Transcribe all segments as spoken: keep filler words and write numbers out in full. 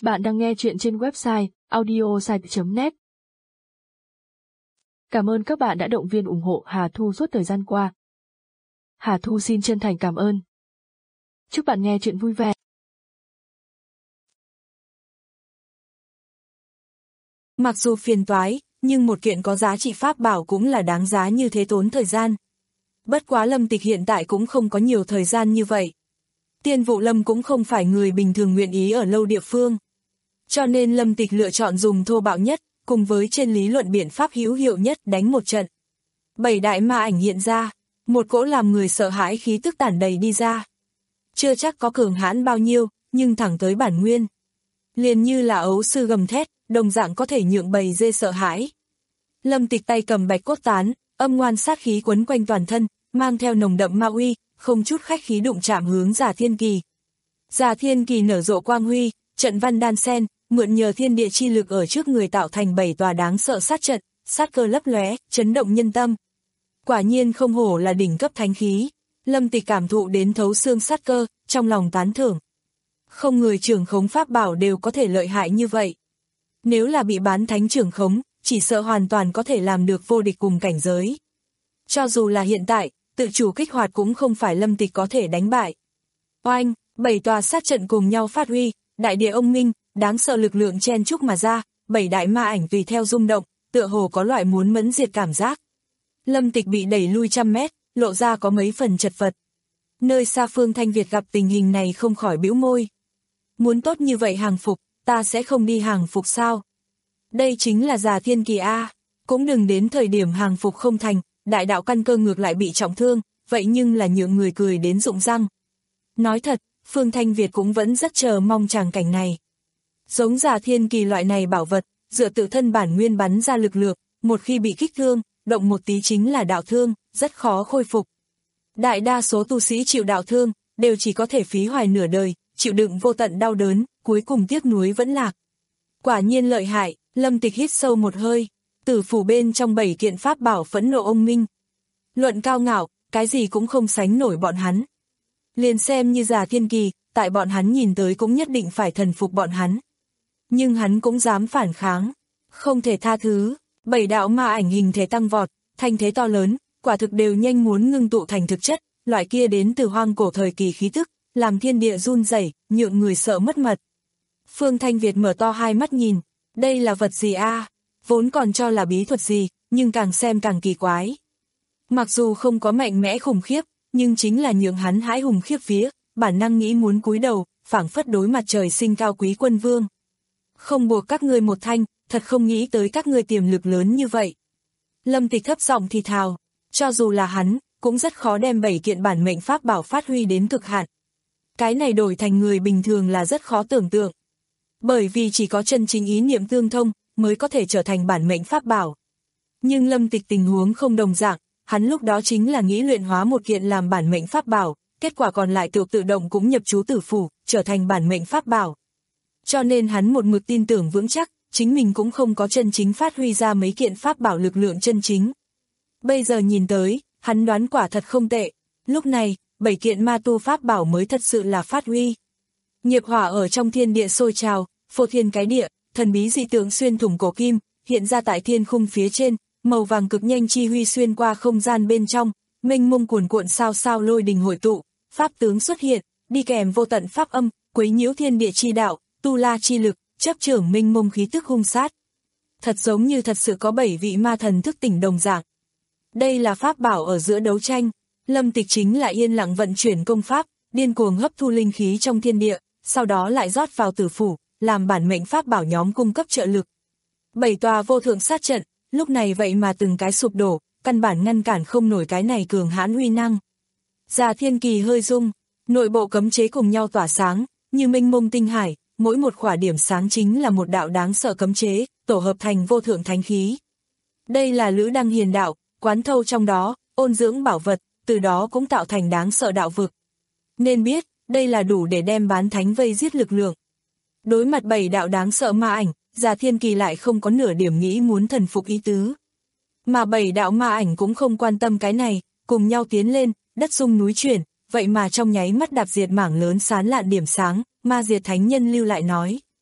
Bạn đang nghe chuyện trên website audiosite chấm net. Cảm ơn các bạn đã động viên ủng hộ Hà Thu suốt thời gian qua. Hà Thu xin chân thành cảm ơn. Chúc bạn nghe chuyện vui vẻ. Mặc dù phiền toái, nhưng một kiện có giá trị pháp bảo cũng là đáng giá như thế tốn thời gian. Bất quá Lâm Tịch hiện tại cũng không có nhiều thời gian như vậy. Tiên Vụ Lâm cũng không phải người bình thường nguyện ý ở lâu địa phương. Cho nên Lâm Tịch lựa chọn dùng thô bạo nhất, cùng với trên lý luận biện pháp hữu hiệu nhất đánh một trận. Bảy đại ma ảnh hiện ra, một cỗ làm người sợ hãi khí tức tản đầy đi ra. Chưa chắc có cường hãn bao nhiêu, nhưng thẳng tới bản nguyên. Liền như là ấu sư gầm thét, đồng dạng có thể nhượng bầy dê sợ hãi. Lâm Tịch tay cầm bạch cốt tán, âm ngoan sát khí quấn quanh toàn thân, mang theo nồng đậm ma uy, không chút khách khí đụng chạm hướng Già Thiên Kỳ. Già Thiên Kỳ nở rộ quang huy, trận văn đan sen, mượn nhờ thiên địa chi lực ở trước người tạo thành bảy tòa đáng sợ sát trận, sát cơ lấp lóe, chấn động nhân tâm. Quả nhiên không hổ là đỉnh cấp thánh khí. Lâm Tịch cảm thụ đến thấu xương sát cơ, trong lòng tán thưởng. Không người trưởng khống pháp bảo đều có thể lợi hại như vậy. Nếu là bị bán thánh trưởng khống, chỉ sợ hoàn toàn có thể làm được vô địch cùng cảnh giới. Cho dù là hiện tại, tự chủ kích hoạt cũng không phải Lâm Tịch có thể đánh bại. Oanh, bảy tòa sát trận cùng nhau phát huy, đại địa ông minh, đáng sợ lực lượng chen chúc mà ra, bảy đại ma ảnh tùy theo rung động, tựa hồ có loại muốn mẫn diệt cảm giác. Lâm Tịch bị đẩy lui trăm mét, lộ ra có mấy phần chật vật. Nơi xa Phương Thanh Việt gặp tình hình này không khỏi bĩu môi. Muốn tốt như vậy hàng phục, ta sẽ không đi hàng phục sao? Đây chính là Già Thiên Kỳ A, cũng đừng đến thời điểm hàng phục không thành, đại đạo căn cơ ngược lại bị trọng thương, vậy nhưng là nhượng người cười đến rụng răng. Nói thật, Phương Thanh Việt cũng vẫn rất chờ mong tràng cảnh này. Giống Già Thiên Kỳ loại này bảo vật, dựa tự thân bản nguyên bắn ra lực lượng, một khi bị kích thương, động một tí chính là đạo thương, rất khó khôi phục. Đại đa số tu sĩ chịu đạo thương, đều chỉ có thể phí hoài nửa đời, chịu đựng vô tận đau đớn, cuối cùng tiếc nuối vẫn lạc. Quả nhiên lợi hại, Lâm Tịch hít sâu một hơi, tử phủ bên trong bảy kiện pháp bảo phẫn nộ ông minh. Luận cao ngạo, cái gì cũng không sánh nổi bọn hắn. Liền xem như Già Thiên Kỳ, tại bọn hắn nhìn tới cũng nhất định phải thần phục bọn hắn. Nhưng hắn cũng dám phản kháng, không thể tha thứ. Bảy đạo ma ảnh hình thể tăng vọt, thanh thế to lớn, quả thực đều nhanh muốn ngưng tụ thành thực chất, loại kia đến từ hoang cổ thời kỳ khí tức, làm thiên địa run rẩy, nhượng người sợ mất mật. Phương Thanh Việt mở to hai mắt nhìn, đây là vật gì a? Vốn còn cho là bí thuật gì, nhưng càng xem càng kỳ quái. Mặc dù không có mạnh mẽ khủng khiếp, nhưng chính là nhượng hắn hãi hùng khiếp vía, bản năng nghĩ muốn cúi đầu, phảng phất đối mặt trời sinh cao quý quân vương. Không buộc các ngươi một thanh, thật không nghĩ tới các ngươi tiềm lực lớn như vậy. Lâm Tịch thấp giọng thì thào, cho dù là hắn, cũng rất khó đem bảy kiện bản mệnh pháp bảo phát huy đến cực hạn. Cái này đổi thành người bình thường là rất khó tưởng tượng. Bởi vì chỉ có chân chính ý niệm tương thông, mới có thể trở thành bản mệnh pháp bảo. Nhưng Lâm Tịch tình huống không đồng dạng, hắn lúc đó chính là nghĩ luyện hóa một kiện làm bản mệnh pháp bảo, kết quả còn lại tự tự động cũng nhập chú tử phủ, trở thành bản mệnh pháp bảo. Cho nên hắn một mực tin tưởng vững chắc, chính mình cũng không có chân chính phát huy ra mấy kiện pháp bảo lực lượng chân chính. Bây giờ nhìn tới, hắn đoán quả thật không tệ. Lúc này, bảy kiện ma tu pháp bảo mới thật sự là phát huy. Nghiệp hỏa ở trong thiên địa sôi trào, phô thiên cái địa, thần bí dị tượng xuyên thủng cổ kim, hiện ra tại thiên khung phía trên, màu vàng cực nhanh chi huy xuyên qua không gian bên trong, mênh mông cuồn cuộn sao sao lôi đình hội tụ, pháp tướng xuất hiện, đi kèm vô tận pháp âm, quấy nhiễu thiên địa chi đạo, tu la chi lực, chấp trưởng mênh mông khí tức hung sát. Thật giống như thật sự có bảy vị ma thần thức tỉnh đồng dạng. Đây là pháp bảo ở giữa đấu tranh, Lâm Tịch chính là yên lặng vận chuyển công pháp, điên cuồng hấp thu linh khí trong thiên địa, sau đó lại rót vào tử phủ, làm bản mệnh pháp bảo nhóm cung cấp trợ lực. Bảy tòa vô thượng sát trận, lúc này vậy mà từng cái sụp đổ, căn bản ngăn cản không nổi cái này cường hãn uy năng. Già Thiên Kỳ hơi rung, nội bộ cấm chế cùng nhau tỏa sáng, như mênh mông tinh hải, mỗi một khỏa điểm sáng chính là một đạo đáng sợ cấm chế, tổ hợp thành vô thượng thánh khí. Đây là Lữ Đăng Hiền đạo, quán thâu trong đó, ôn dưỡng bảo vật, từ đó cũng tạo thành đáng sợ đạo vực. Nên biết, đây là đủ để đem bán thánh vây giết lực lượng. Đối mặt bảy đạo đáng sợ ma ảnh, Già Thiên Kỳ lại không có nửa điểm nghĩ muốn thần phục ý tứ. Mà bảy đạo ma ảnh cũng không quan tâm cái này, cùng nhau tiến lên, đất rung núi chuyển, vậy mà trong nháy mắt đạp diệt mảng lớn sán lạn điểm sáng, ma diệt thánh nhân lưu lại nói.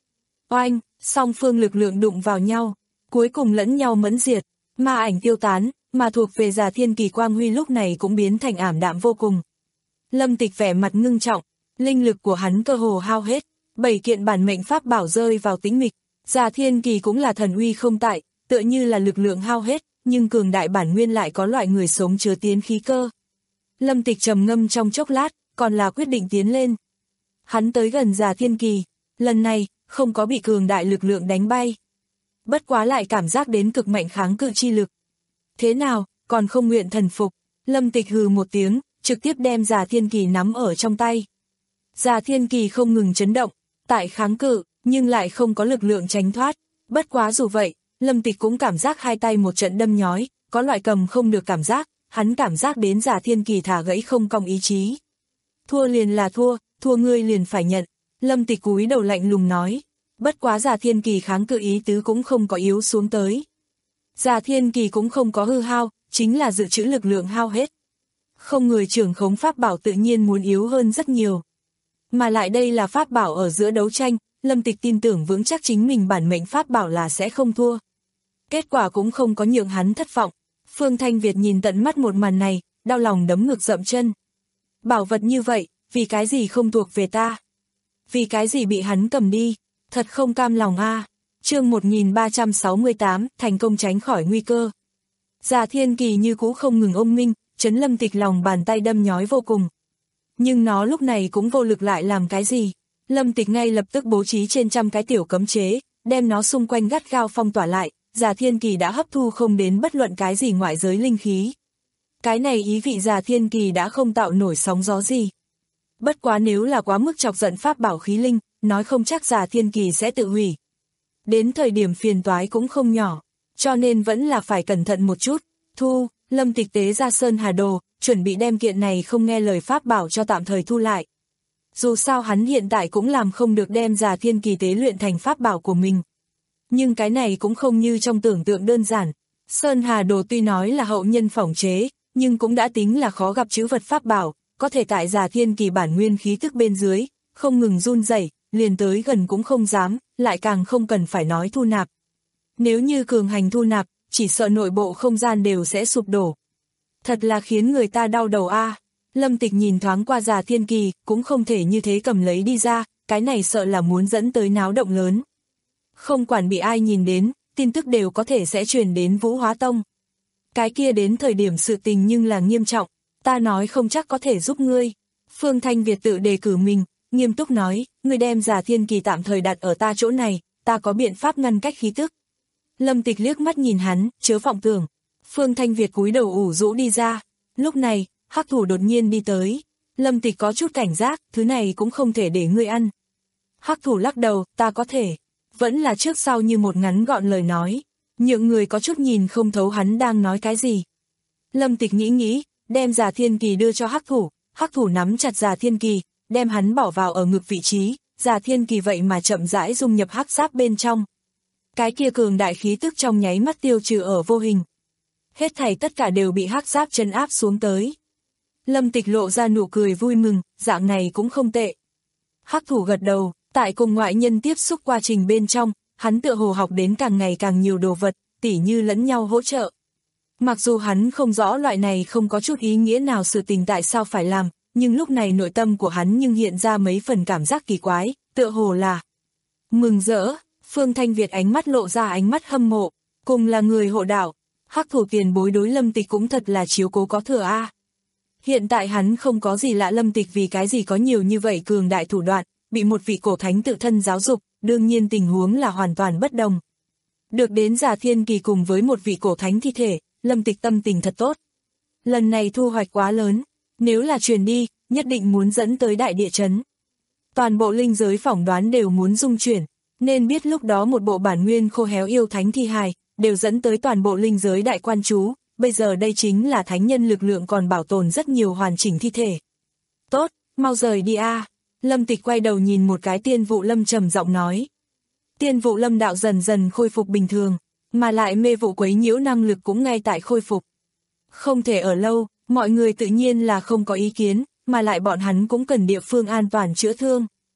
Oanh, song phương lực lượng đụng vào nhau, cuối cùng lẫn nhau mẫn diệt, ma ảnh tiêu tán, mà thuộc về Già Thiên Kỳ quang huy lúc này cũng biến thành ảm đạm vô cùng. Lâm Tịch vẻ mặt ngưng trọng, linh lực của hắn cơ hồ hao hết, bảy kiện bản mệnh pháp bảo rơi vào tĩnh mịch, Già Thiên Kỳ cũng là thần uy không tại, tựa như là lực lượng hao hết, nhưng cường đại bản nguyên lại có loại người sống chứa tiến khí cơ. Lâm Tịch trầm ngâm trong chốc lát, còn là quyết định tiến lên. Hắn tới gần Già Thiên Kỳ, lần này, không có bị cường đại lực lượng đánh bay. Bất quá lại cảm giác đến cực mạnh kháng cự chi lực. Thế nào, còn không nguyện thần phục, Lâm Tịch hừ một tiếng, trực tiếp đem Già Thiên Kỳ nắm ở trong tay. Già Thiên Kỳ không ngừng chấn động, tại kháng cự, nhưng lại không có lực lượng tránh thoát. Bất quá dù vậy, Lâm Tịch cũng cảm giác hai tay một trận đâm nhói, có loại cầm không được cảm giác, hắn cảm giác đến Già Thiên Kỳ thả gãy không cong ý chí. Thua liền là thua, thua ngươi liền phải nhận, Lâm Tịch cúi đầu lạnh lùng nói. Bất quá Già Thiên Kỳ kháng cự ý tứ cũng không có yếu xuống tới. Già Thiên Kỳ cũng không có hư hao, chính là dự trữ lực lượng hao hết. Không người trưởng khống pháp bảo tự nhiên muốn yếu hơn rất nhiều. Mà lại đây là pháp bảo ở giữa đấu tranh, Lâm Tịch tin tưởng vững chắc chính mình bản mệnh pháp bảo là sẽ không thua. Kết quả cũng không có nhượng hắn thất vọng. Phương Thanh Việt nhìn tận mắt một màn này, đau lòng đấm ngực dậm chân. Bảo vật như vậy, vì cái gì không thuộc về ta? Vì cái gì bị hắn cầm đi? Thật không cam lòng a. À. Chương một nghìn ba trăm sáu mươi tám, thành công tránh khỏi nguy cơ. Già Thiên Kỳ như cũ không ngừng ông minh, chấn Lâm Tịch lòng bàn tay đâm nhói vô cùng. Nhưng nó lúc này cũng vô lực lại làm cái gì. Lâm Tịch ngay lập tức bố trí trên trăm cái tiểu cấm chế, đem nó xung quanh gắt gao phong tỏa lại. Già Thiên Kỳ đã hấp thu không đến bất luận cái gì ngoại giới linh khí. Cái này ý vị Già Thiên Kỳ đã không tạo nổi sóng gió gì. Bất quá nếu là quá mức chọc giận pháp bảo khí linh, nói không chắc Già Thiên Kỳ sẽ tự hủy. Đến thời điểm phiền toái cũng không nhỏ, cho nên vẫn là phải cẩn thận một chút. Thu, Lâm Tịch tế ra Sơn Hà Đồ, chuẩn bị đem kiện này không nghe lời pháp bảo cho tạm thời thu lại. Dù sao hắn hiện tại cũng làm không được đem Già Thiên Kỳ tế luyện thành pháp bảo của mình. Nhưng cái này cũng không như trong tưởng tượng đơn giản. Sơn Hà Đồ tuy nói là hậu nhân phỏng chế, nhưng cũng đã tính là khó gặp trữ vật pháp bảo, có thể tại Già Thiên Kỳ bản nguyên khí thức bên dưới, không ngừng run rẩy, liền tới gần cũng không dám, lại càng không cần phải nói thu nạp. Nếu như cường hành thu nạp, chỉ sợ nội bộ không gian đều sẽ sụp đổ. Thật là khiến người ta đau đầu a. À. Lâm Tịch nhìn thoáng qua Già Thiên Kỳ, cũng không thể như thế cầm lấy đi ra, cái này sợ là muốn dẫn tới náo động lớn. Không quản bị ai nhìn đến, tin tức đều có thể sẽ truyền đến Vũ Hóa Tông. Cái kia đến thời điểm sự tình nhưng là nghiêm trọng, ta nói không chắc có thể giúp ngươi. Phương Thanh Việt tự đề cử mình, nghiêm túc nói, ngươi đem Già Thiên Kỳ tạm thời đặt ở ta chỗ này, ta có biện pháp ngăn cách khí tức. Lâm Tịch liếc mắt nhìn hắn, chớ vọng tưởng. Phương Thanh Việt cúi đầu ủ rũ đi ra. Lúc này, Hắc Thủ đột nhiên đi tới. Lâm Tịch có chút cảnh giác, thứ này cũng không thể để ngươi ăn. Hắc Thủ lắc đầu, ta có thể. Vẫn là trước sau như một ngắn gọn lời nói. Nhượng người có chút nhìn không thấu hắn đang nói cái gì. Lâm Tịch nghĩ nghĩ, đem Già Thiên Kỳ đưa cho Hắc Thủ. Hắc Thủ nắm chặt Già Thiên Kỳ, đem hắn bỏ vào ở ngực vị trí. Già Thiên Kỳ vậy mà chậm rãi dung nhập hắc giáp bên trong. Cái kia cường đại khí tức trong nháy mắt tiêu trừ ở vô hình. Hết thảy tất cả đều bị hắc giáp trấn áp xuống tới. Lâm Tịch lộ ra nụ cười vui mừng, dạng này cũng không tệ. Hắc Thủ gật đầu, tại cùng ngoại nhân tiếp xúc quá trình bên trong, hắn tựa hồ học đến càng ngày càng nhiều đồ vật, tỉ như lẫn nhau hỗ trợ. Mặc dù hắn không rõ loại này không có chút ý nghĩa nào sự tình tại sao phải làm, nhưng lúc này nội tâm của hắn nhưng hiện ra mấy phần cảm giác kỳ quái, tựa hồ là mừng rỡ. Phương Thanh Việt ánh mắt lộ ra ánh mắt hâm mộ, cùng là người hộ đạo, Hắc Thủ tiền bối đối Lâm Tịch cũng thật là chiếu cố có thừa a. À. Hiện tại hắn không có gì lạ Lâm Tịch vì cái gì có nhiều như vậy cường đại thủ đoạn, bị một vị cổ thánh tự thân giáo dục, đương nhiên tình huống là hoàn toàn bất đồng. Được đến Già Thiên Kỳ cùng với một vị cổ thánh thi thể, Lâm Tịch tâm tình thật tốt. Lần này thu hoạch quá lớn, nếu là truyền đi, nhất định muốn dẫn tới đại địa chấn. Toàn bộ linh giới phỏng đoán đều muốn dung chuyển. Nên biết lúc đó một bộ bản nguyên khô héo yêu thánh thi hài, đều dẫn tới toàn bộ linh giới đại quan chú, bây giờ đây chính là thánh nhân lực lượng còn bảo tồn rất nhiều hoàn chỉnh thi thể. Tốt, mau rời đi a. À. Lâm Tịch quay đầu nhìn một cái Tiên Vụ Lâm trầm giọng nói. Tiên Vụ Lâm đạo dần dần khôi phục bình thường, mà lại mê vụ quấy nhiễu năng lực cũng ngay tại khôi phục. Không thể ở lâu, mọi người tự nhiên là không có ý kiến, mà lại bọn hắn cũng cần địa phương an toàn chữa thương.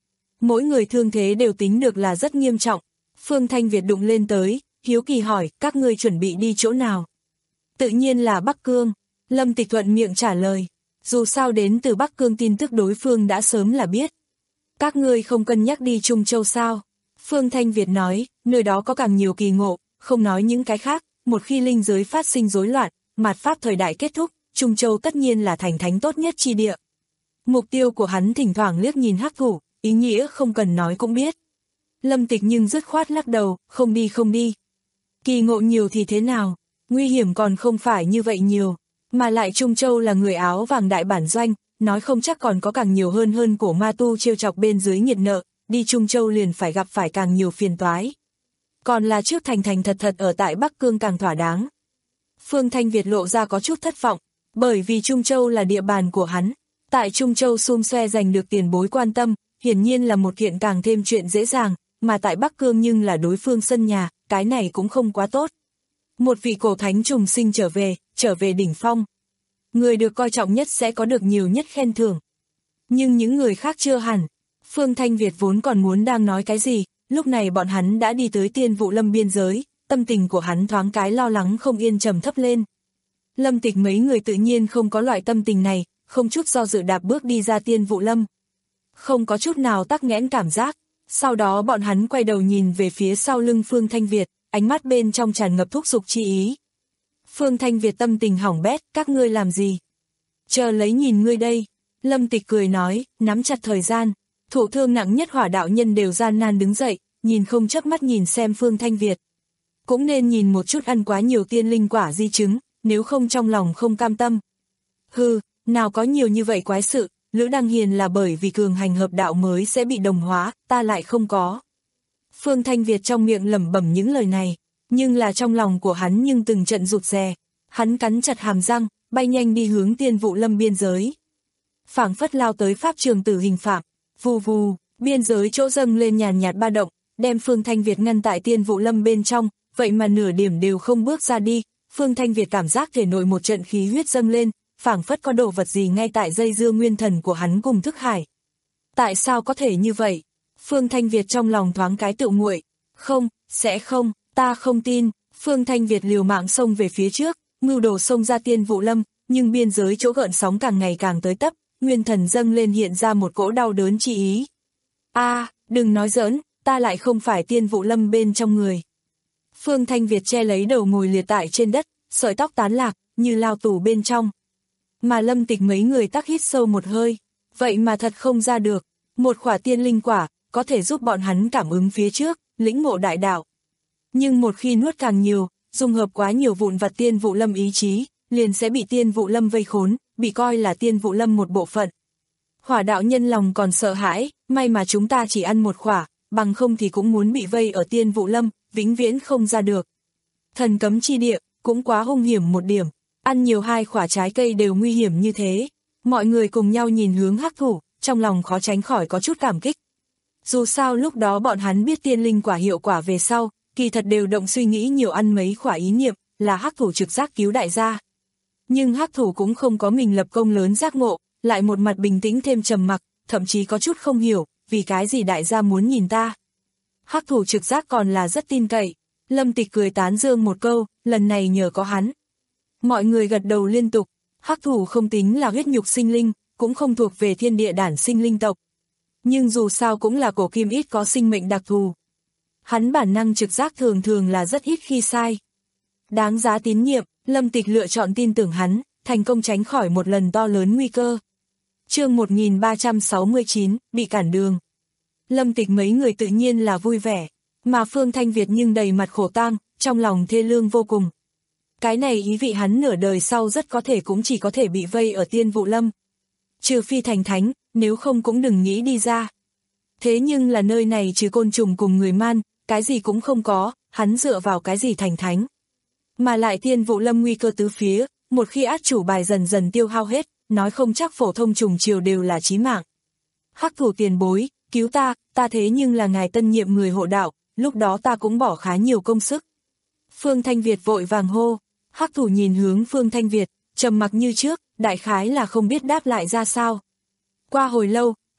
mỗi người thương thế đều tính được là rất nghiêm trọng. Phương Thanh Việt đụng lên tới, hiếu kỳ hỏi, các ngươi chuẩn bị đi chỗ nào? Tự nhiên là Bắc Cương. Lâm Tịch thuận miệng trả lời, dù sao đến từ Bắc Cương tin tức đối phương đã sớm là biết. Các ngươi không cân nhắc đi Trung Châu sao? Phương Thanh Việt nói, nơi đó có càng nhiều kỳ ngộ, không nói những cái khác, một khi linh giới phát sinh rối loạn, mạt pháp thời đại kết thúc, Trung Châu tất nhiên là thành thánh tốt nhất chi địa. Mục tiêu của hắn thỉnh thoảng liếc nhìn Hắc Thủ, ý nghĩa không cần nói cũng biết. Lâm Tịch nhưng dứt khoát lắc đầu, không đi không đi. Kỳ ngộ nhiều thì thế nào, nguy hiểm còn không phải như vậy nhiều, mà lại Trung Châu là người áo vàng đại bản doanh, nói không chắc còn có càng nhiều hơn hơn cổ ma tu trêu chọc bên dưới nhiệt nợ, đi Trung Châu liền phải gặp phải càng nhiều phiền toái. Còn là trước thành thành thật thật ở tại Bắc Cương càng thỏa đáng. Phương Thanh Việt lộ ra có chút thất vọng, bởi vì Trung Châu là địa bàn của hắn. Tại Trung Châu xum xoe giành được tiền bối quan tâm, hiển nhiên là một kiện càng thêm chuyện dễ dàng, mà tại Bắc Cương nhưng là đối phương sân nhà, cái này cũng không quá tốt. Một vị cổ thánh trùng sinh trở về, trở về đỉnh phong. Người được coi trọng nhất sẽ có được nhiều nhất khen thưởng. Nhưng những người khác chưa hẳn. Phương Thanh Việt vốn còn muốn đang nói cái gì, lúc này bọn hắn đã đi tới Tiên Vụ Lâm biên giới, tâm tình của hắn thoáng cái lo lắng không yên trầm thấp lên. Lâm Tịch mấy người tự nhiên không có loại tâm tình này, không chút do dự đạp bước đi ra Tiên Vụ Lâm. Không có chút nào tắc nghẽn cảm giác, sau đó bọn hắn quay đầu nhìn về phía sau lưng Phương Thanh Việt, ánh mắt bên trong tràn ngập thúc giục chi ý. Phương Thanh Việt tâm tình hỏng bét, các ngươi làm gì? Chờ lấy nhìn ngươi đây. Lâm Tịch cười nói, nắm chặt thời gian. Thụ thương nặng nhất Hỏa đạo nhân đều gian nan đứng dậy, nhìn không chớp mắt nhìn xem Phương Thanh Việt. Cũng nên nhìn một chút ăn quá nhiều tiên linh quả di chứng, nếu không trong lòng không cam tâm. Hừ, nào có nhiều như vậy quái sự, Lữ Đăng Hiền là bởi vì cường hành hợp đạo mới sẽ bị đồng hóa, ta lại không có. Phương Thanh Việt trong miệng lẩm bẩm những lời này, nhưng là trong lòng của hắn nhưng từng trận rụt rè. Hắn cắn chặt hàm răng, bay nhanh đi hướng Tiên Vụ Lâm biên giới. Phảng phất lao tới pháp trường tử hình phạm, vù vù, biên giới chỗ dâng lên nhàn nhạt ba động, đem Phương Thanh Việt ngăn tại Tiên Vụ Lâm bên trong, vậy mà nửa điểm đều không bước ra đi. Phương Thanh Việt cảm giác thể nội một trận khí huyết dâng lên, phảng phất có đồ vật gì ngay tại dây dưa nguyên thần của hắn cùng thức hải. Tại sao có thể như vậy? Phương Thanh Việt trong lòng thoáng cái tự nguội. Không, sẽ không, ta không tin. Phương Thanh Việt liều mạng xông về phía trước, mưu đồ xông ra Tiên Vụ Lâm, nhưng biên giới chỗ gợn sóng càng ngày càng tới tấp, nguyên thần dâng lên hiện ra một cỗ đau đớn chi ý. A, à, đừng nói giỡn, ta lại không phải Tiên Vụ Lâm bên trong người. Phương Thanh Việt che lấy đầu ngồi liệt tại trên đất, sợi tóc tán lạc, như lao tù bên trong. Mà Lâm Tịch mấy người tắc hít sâu một hơi, vậy mà thật không ra được, một khỏa tiên linh quả, có thể giúp bọn hắn cảm ứng phía trước, lĩnh ngộ đại đạo. Nhưng một khi nuốt càng nhiều, dung hợp quá nhiều vụn vặt Tiên Vụ Lâm ý chí, liền sẽ bị Tiên Vụ Lâm vây khốn, bị coi là Tiên Vụ Lâm một bộ phận. Hỏa đạo nhân lòng còn sợ hãi, may mà chúng ta chỉ ăn một khỏa, bằng không thì cũng muốn bị vây ở Tiên Vụ Lâm, vĩnh viễn không ra được. Thần cấm chi địa, cũng quá hung hiểm một điểm, ăn nhiều hai khỏa trái cây đều nguy hiểm như thế. Mọi người cùng nhau nhìn hướng Hắc Thủ, trong lòng khó tránh khỏi có chút cảm kích. Dù sao lúc đó bọn hắn biết tiên linh quả hiệu quả về sau, kỳ thật đều động suy nghĩ nhiều ăn mấy khỏa ý niệm, là Hắc Thủ trực giác cứu đại gia. Nhưng Hắc Thủ cũng không có mình lập công lớn giác ngộ, lại một mặt bình tĩnh thêm trầm mặc, thậm chí có chút không hiểu, vì cái gì đại gia muốn nhìn ta. Hắc Thủ trực giác còn là rất tin cậy. Lâm Tịch cười tán dương một câu, lần này nhờ có hắn. Mọi người gật đầu liên tục, Hắc Thủ không tính là huyết nhục sinh linh, cũng không thuộc về thiên địa đản sinh linh tộc. Nhưng dù sao cũng là cổ kim ít có sinh mệnh đặc thù. Hắn bản năng trực giác thường thường là rất ít khi sai. Đáng giá tín nhiệm, Lâm Tịch lựa chọn tin tưởng hắn, thành công tránh khỏi một lần to lớn nguy cơ. Chương một nghìn ba trăm sáu mươi chín, bị cản đường. Lâm Tịch mấy người tự nhiên là vui vẻ, mà Phương Thanh Việt nhưng đầy mặt khổ tang, trong lòng thê lương vô cùng. Cái này ý vị hắn nửa đời sau rất có thể cũng chỉ có thể bị vây ở Tiên Vụ Lâm. Trừ phi thành thánh, nếu không cũng đừng nghĩ đi ra. Thế nhưng là nơi này trừ côn trùng cùng người man, cái gì cũng không có, hắn dựa vào cái gì thành thánh. Mà lại Tiên Vụ Lâm nguy cơ tứ phía, một khi át chủ bài dần dần tiêu hao hết, nói không chắc phổ thông trùng chiều đều là chí mạng. Hắc Thủ tiền bối, cứu ta, ta thế nhưng là ngài tân nhiệm người hộ đạo, lúc đó ta cũng bỏ khá nhiều công sức. Phương Thanh Việt vội vàng hô, Hắc Thủ nhìn hướng Phương Thanh Việt, trầm mặc như trước, đại khái là không biết đáp lại ra sao. Qua hồi lâu,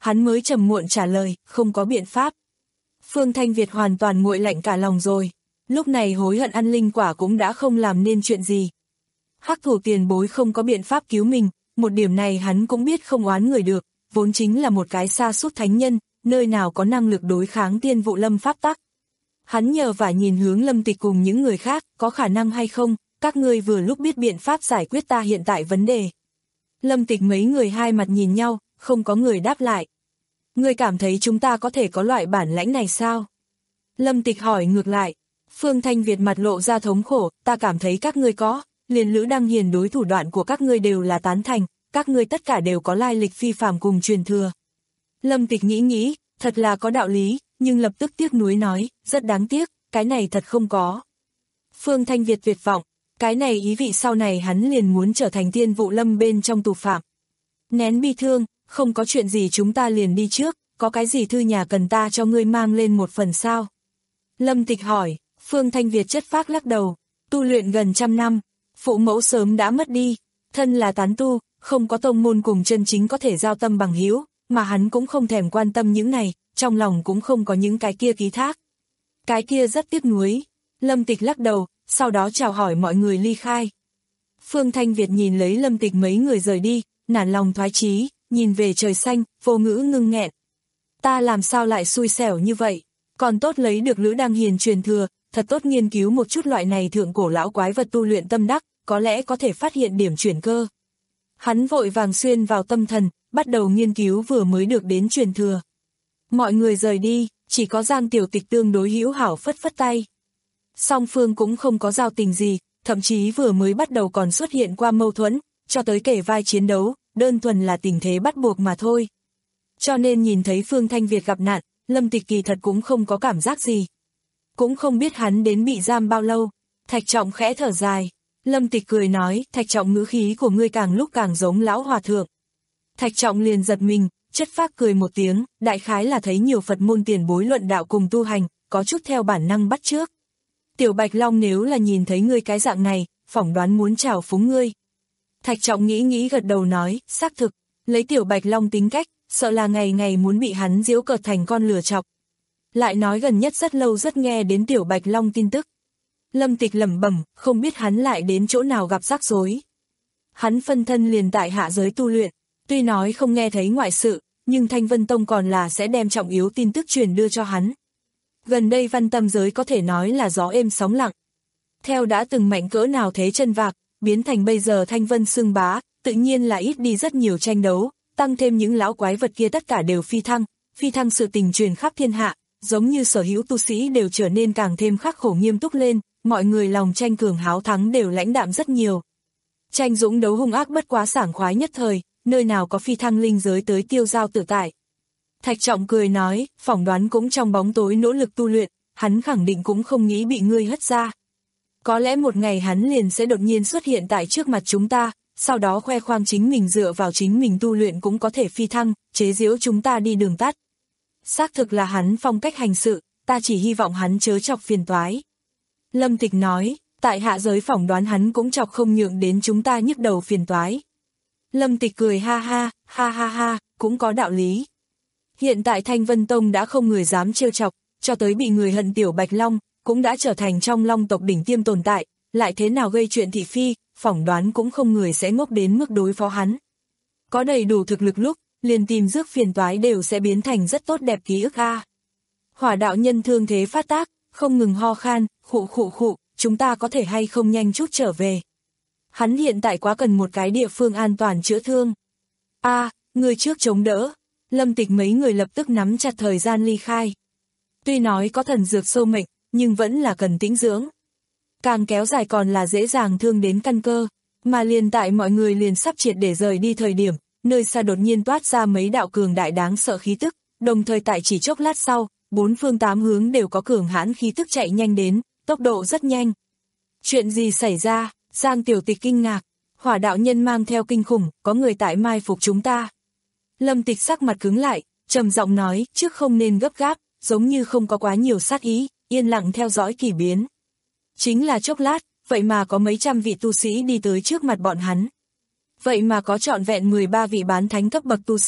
hắn mới trầm muộn trả lời, không có biện pháp. Phương Thanh Việt hoàn toàn nguội lạnh cả lòng rồi, lúc này hối hận ăn linh quả cũng đã không làm nên chuyện gì. Hắc Thủ tiền bối không có biện pháp cứu mình, một điểm này hắn cũng biết không oán người được, vốn chính là một cái sa sút thánh nhân, nơi nào có năng lực đối kháng Tiên Vụ Lâm pháp tắc. Hắn nhờ và nhìn hướng Lâm Tịch cùng những người khác, có khả năng hay không, các ngươi vừa lúc biết biện pháp giải quyết ta hiện tại vấn đề. Lâm Tịch mấy người hai mặt nhìn nhau, không có người đáp lại. Ngươi cảm thấy chúng ta có thể có loại bản lãnh này sao? Lâm Tịch hỏi ngược lại. Phương Thanh Việt mặt lộ ra thống khổ, ta cảm thấy các ngươi có, liền Lữ Đăng Hiền đối thủ đoạn của các ngươi đều là tán thành, các ngươi tất cả đều có lai lịch phi phàm cùng truyền thừa. Lâm Tịch nghĩ nghĩ, thật là có đạo lý, nhưng lập tức tiếc nuối nói, rất đáng tiếc, cái này thật không có. Phương Thanh Việt tuyệt vọng, cái này ý vị sau này hắn liền muốn trở thành Tiên Vụ Lâm bên trong tù phạm. Nén bi thương, không có chuyện gì chúng ta liền đi trước, có cái gì thư nhà cần ta cho ngươi mang lên một phần sao? Lâm Tịch hỏi, Phương Thanh Việt chất phác lắc đầu, tu luyện gần trăm năm, phụ mẫu sớm đã mất đi, thân là tán tu, không có tông môn cùng chân chính có thể giao tâm bằng hữu, mà hắn cũng không thèm quan tâm những này, trong lòng cũng không có những cái kia ký thác. Cái kia rất tiếc nuối. Lâm Tịch lắc đầu, sau đó chào hỏi mọi người ly khai. Phương Thanh Việt nhìn lấy Lâm Tịch mấy người rời đi, nản lòng thoái chí, nhìn về trời xanh, vô ngữ ngưng nghẹn. Ta làm sao lại xui xẻo như vậy, còn tốt lấy được Lữ Đăng Hiền truyền thừa, thật tốt nghiên cứu một chút loại này thượng cổ lão quái vật tu luyện tâm đắc, có lẽ có thể phát hiện điểm chuyển cơ. Hắn vội vàng xuyên vào tâm thần, bắt đầu nghiên cứu vừa mới được đến truyền thừa. Mọi người rời đi, chỉ có Giang Tiểu Tịch tương đối hữu hảo phất phất tay. Song phương cũng không có giao tình gì, thậm chí vừa mới bắt đầu còn xuất hiện qua mâu thuẫn, cho tới kể vai chiến đấu, đơn thuần là tình thế bắt buộc mà thôi. Cho nên nhìn thấy Phương Thanh Việt gặp nạn, Lâm Tịch kỳ thật cũng không có cảm giác gì. Cũng không biết hắn đến bị giam bao lâu. Thạch Trọng khẽ thở dài. Lâm Tịch cười nói, Thạch Trọng ngữ khí của ngươi càng lúc càng giống lão hòa thượng. Thạch Trọng liền giật mình, chất phác cười một tiếng, đại khái là thấy nhiều Phật môn tiền bối luận đạo cùng tu hành, có chút theo bản năng bắt chước. Tiểu Bạch Long nếu là nhìn thấy ngươi cái dạng này, phỏng đoán muốn trào phúng ngươi. Thạch Trọng nghĩ nghĩ gật đầu nói, xác thực, lấy Tiểu Bạch Long tính cách, sợ là ngày ngày muốn bị hắn giễu cợt thành con lừa chọc. Lại nói gần nhất rất lâu rất nghe đến Tiểu Bạch Long tin tức. Lâm Tịch lẩm bẩm, không biết hắn lại đến chỗ nào gặp rắc rối. Hắn phân thân liền tại hạ giới tu luyện, tuy nói không nghe thấy ngoại sự, nhưng Thanh Vân Tông còn là sẽ đem trọng yếu tin tức truyền đưa cho hắn. Gần đây văn tâm giới có thể nói là gió êm sóng lặng. Theo đã từng mạnh cỡ nào thế chân vạc, biến thành bây giờ Thanh Vân xưng bá, tự nhiên là ít đi rất nhiều tranh đấu, tăng thêm những lão quái vật kia tất cả đều phi thăng, phi thăng sự tình truyền khắp thiên hạ, giống như sở hữu tu sĩ đều trở nên càng thêm khắc khổ nghiêm túc lên, mọi người lòng tranh cường háo thắng đều lãnh đạm rất nhiều. Tranh dũng đấu hung ác bất quá sảng khoái nhất thời, nơi nào có phi thăng linh giới tới tiêu giao tự tại. Thạch Trọng cười nói, phỏng đoán cũng trong bóng tối nỗ lực tu luyện, hắn khẳng định cũng không nghĩ bị ngươi hất ra. Có lẽ một ngày hắn liền sẽ đột nhiên xuất hiện tại trước mặt chúng ta, sau đó khoe khoang chính mình dựa vào chính mình tu luyện cũng có thể phi thăng, chế giễu chúng ta đi đường tắt. Xác thực là hắn phong cách hành sự, ta chỉ hy vọng hắn chớ chọc phiền toái. Lâm Tịch nói, tại hạ giới phỏng đoán hắn cũng chọc không nhượng đến chúng ta nhức đầu phiền toái. Lâm Tịch cười ha ha, ha ha ha, cũng có đạo lý. Hiện tại Thanh Vân Tông đã không người dám trêu chọc, cho tới bị người hận Tiểu Bạch Long, cũng đã trở thành trong Long tộc đỉnh tiêm tồn tại, lại thế nào gây chuyện thị phi, phỏng đoán cũng không người sẽ ngốc đến mức đối phó hắn. Có đầy đủ thực lực lúc, liền tìm rước phiền toái đều sẽ biến thành rất tốt đẹp ký ức a. Hỏa đạo nhân thương thế phát tác, không ngừng ho khan, khụ khụ khụ, chúng ta có thể hay không nhanh chút trở về. Hắn hiện tại quá cần một cái địa phương an toàn chữa thương. A, à, người trước chống đỡ. Lâm Tịch mấy người lập tức nắm chặt thời gian ly khai. Tuy nói có thần dược sâu mệnh, nhưng vẫn là cần tĩnh dưỡng. Càng kéo dài còn là dễ dàng thương đến căn cơ, mà liền tại mọi người liền sắp triệt để rời đi thời điểm, nơi xa đột nhiên toát ra mấy đạo cường đại đáng sợ khí tức, đồng thời tại chỉ chốc lát sau, bốn phương tám hướng đều có cường hãn khí tức chạy nhanh đến, tốc độ rất nhanh. Chuyện gì xảy ra? Giang Tiểu Tịch kinh ngạc, Hỏa đạo nhân mang theo kinh khủng, có người tại mai phục chúng ta. Lâm Tịch sắc mặt cứng lại, trầm giọng nói, trước không nên gấp gáp, giống như không có quá nhiều sát ý, yên lặng theo dõi kỳ biến. Chính là chốc lát, vậy mà có mấy trăm vị tu sĩ đi tới trước mặt bọn hắn. Vậy mà có trọn vẹn mười ba vị bán thánh cấp bậc tu sĩ,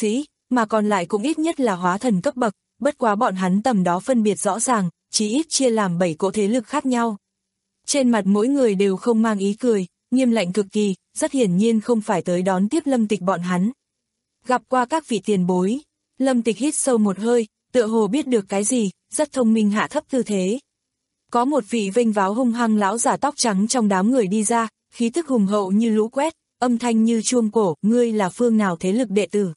mà còn lại cũng ít nhất là hóa thần cấp bậc, bất quá bọn hắn tầm đó phân biệt rõ ràng, chỉ ít chia làm bảy cỗ thế lực khác nhau. Trên mặt mỗi người đều không mang ý cười, nghiêm lạnh cực kỳ, rất hiển nhiên không phải tới đón tiếp Lâm Tịch bọn hắn. Gặp qua các vị tiền bối, Lâm Tịch hít sâu một hơi, tựa hồ biết được cái gì, rất thông minh hạ thấp tư thế. Có một vị vênh váo hung hăng lão giả tóc trắng trong đám người đi ra, khí tức hùng hậu như lũ quét, âm thanh như chuông cổ, ngươi là phương nào thế lực đệ tử?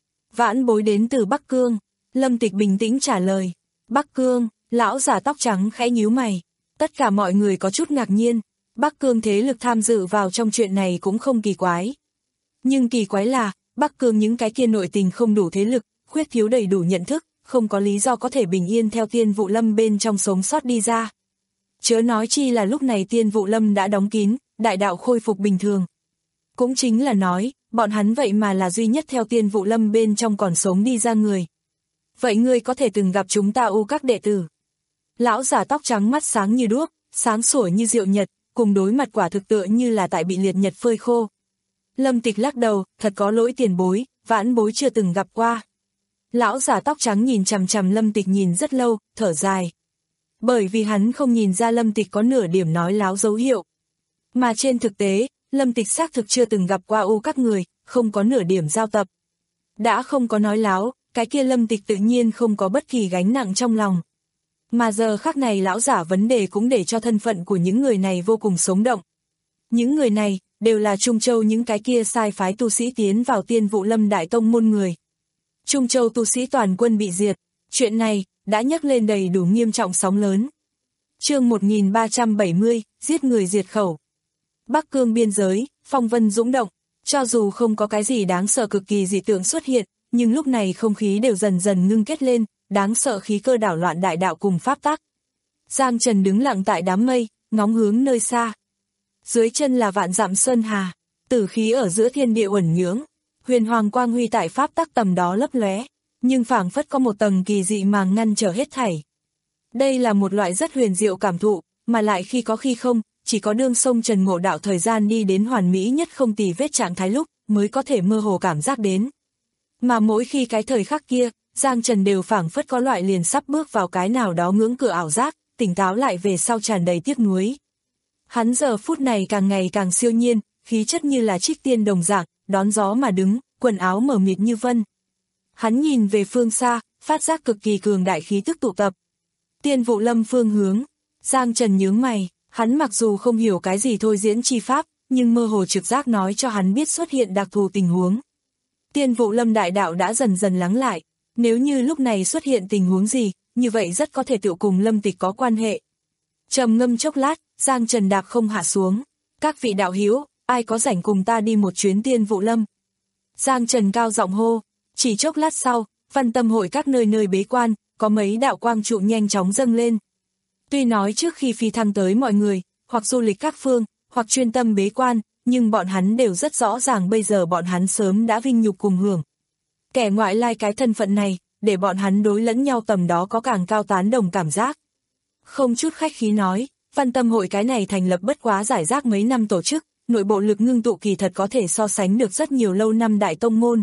Vãn bối đến từ Bắc Cương. Lâm Tịch bình tĩnh trả lời. Bắc Cương, lão giả tóc trắng khẽ nhíu mày. Tất cả mọi người có chút ngạc nhiên, Bắc Cương thế lực tham dự vào trong chuyện này cũng không kỳ quái. Nhưng kỳ quái là, Bắc Cương những cái kia nội tình không đủ thế lực, khuyết thiếu đầy đủ nhận thức, không có lý do có thể bình yên theo Tiên Vụ Lâm bên trong sống sót đi ra. Chớ nói chi là lúc này Tiên Vụ Lâm đã đóng kín, đại đạo khôi phục bình thường. Cũng chính là nói, bọn hắn vậy mà là duy nhất theo Tiên Vụ Lâm bên trong còn sống đi ra người. Vậy ngươi có thể từng gặp chúng ta u các đệ tử? Lão giả tóc trắng mắt sáng như đuốc, sáng sủa như diệu nhật, cùng đối mặt quả thực tựa như là tại bị liệt nhật phơi khô. Lâm Tịch lắc đầu, thật có lỗi tiền bối, vãn bối chưa từng gặp qua. Lão giả tóc trắng nhìn chằm chằm Lâm Tịch nhìn rất lâu, thở dài. Bởi vì hắn không nhìn ra Lâm Tịch có nửa điểm nói láo dấu hiệu. Mà trên thực tế, Lâm Tịch xác thực chưa từng gặp qua u các người, không có nửa điểm giao tập. Đã không có nói láo, cái kia Lâm Tịch tự nhiên không có bất kỳ gánh nặng trong lòng. Mà giờ khắc này lão giả vấn đề cũng để cho thân phận của những người này vô cùng sống động. Những người này, đều là Trung Châu những cái kia sai phái tu sĩ tiến vào Tiên Vụ Lâm Đại Tông môn người. Trung Châu tu sĩ toàn quân bị diệt, chuyện này, đã nhấc lên đầy đủ nghiêm trọng sóng lớn. Chương một nghìn ba trăm bảy mươi, giết người diệt khẩu. Bắc Cương biên giới, phong vân dũng động, cho dù không có cái gì đáng sợ cực kỳ dị tượng xuất hiện, nhưng lúc này không khí đều dần dần ngưng kết lên, đáng sợ khí cơ đảo loạn đại đạo cùng pháp tắc. Giang Trần đứng lặng tại đám mây, ngóng hướng nơi xa. Dưới chân là vạn dặm sơn hà, tử khí ở giữa thiên địa uẩn nhưỡng, huyền hoàng quang huy tại pháp tắc tầm đó lấp lóe, nhưng phảng phất có một tầng kỳ dị màng ngăn trở hết thảy. Đây là một loại rất huyền diệu cảm thụ, mà lại khi có khi không, chỉ có đương sông Trần ngộ đạo thời gian đi đến hoàn mỹ nhất không tì vết trạng thái lúc, mới có thể mơ hồ cảm giác đến. Mà mỗi khi cái thời khắc kia, Giang Trần đều phảng phất có loại liền sắp bước vào cái nào đó ngưỡng cửa ảo giác, tỉnh táo lại về sau tràn đầy tiếc nuối. Hắn giờ phút này càng ngày càng siêu nhiên, khí chất như là trích tiên đồng dạng, đón gió mà đứng, quần áo mờ mịt như vân. Hắn nhìn về phương xa, phát giác cực kỳ cường đại khí tức tụ tập. Tiên Vụ Lâm phương hướng, Giang Trần nhướng mày, hắn mặc dù không hiểu cái gì thôi diễn chi pháp, nhưng mơ hồ trực giác nói cho hắn biết xuất hiện đặc thù tình huống. Tiên Vụ Lâm đại đạo đã dần dần lắng lại, nếu như lúc này xuất hiện tình huống gì, như vậy rất có thể tự cùng Lâm Tịch có quan hệ. Trầm ngâm chốc lát, Giang Trần đạp không hạ xuống. Các vị đạo hữu, ai có rảnh cùng ta đi một chuyến Tiên Vụ Lâm? Giang Trần cao giọng hô, chỉ chốc lát sau, Văn Tâm hội các nơi nơi bế quan, có mấy đạo quang trụ nhanh chóng dâng lên. Tuy nói trước khi phi thăng tới mọi người, hoặc du lịch các phương, hoặc chuyên tâm bế quan, nhưng bọn hắn đều rất rõ ràng bây giờ bọn hắn sớm đã vinh nhục cùng hưởng. Kẻ ngoại lai cái thân phận này, để bọn hắn đối lẫn nhau tầm đó có càng cao tán đồng cảm giác. Không chút khách khí nói, Văn Tâm hội cái này thành lập bất quá giải rác mấy năm tổ chức, nội bộ lực ngưng tụ kỳ thật có thể so sánh được rất nhiều lâu năm đại tông môn.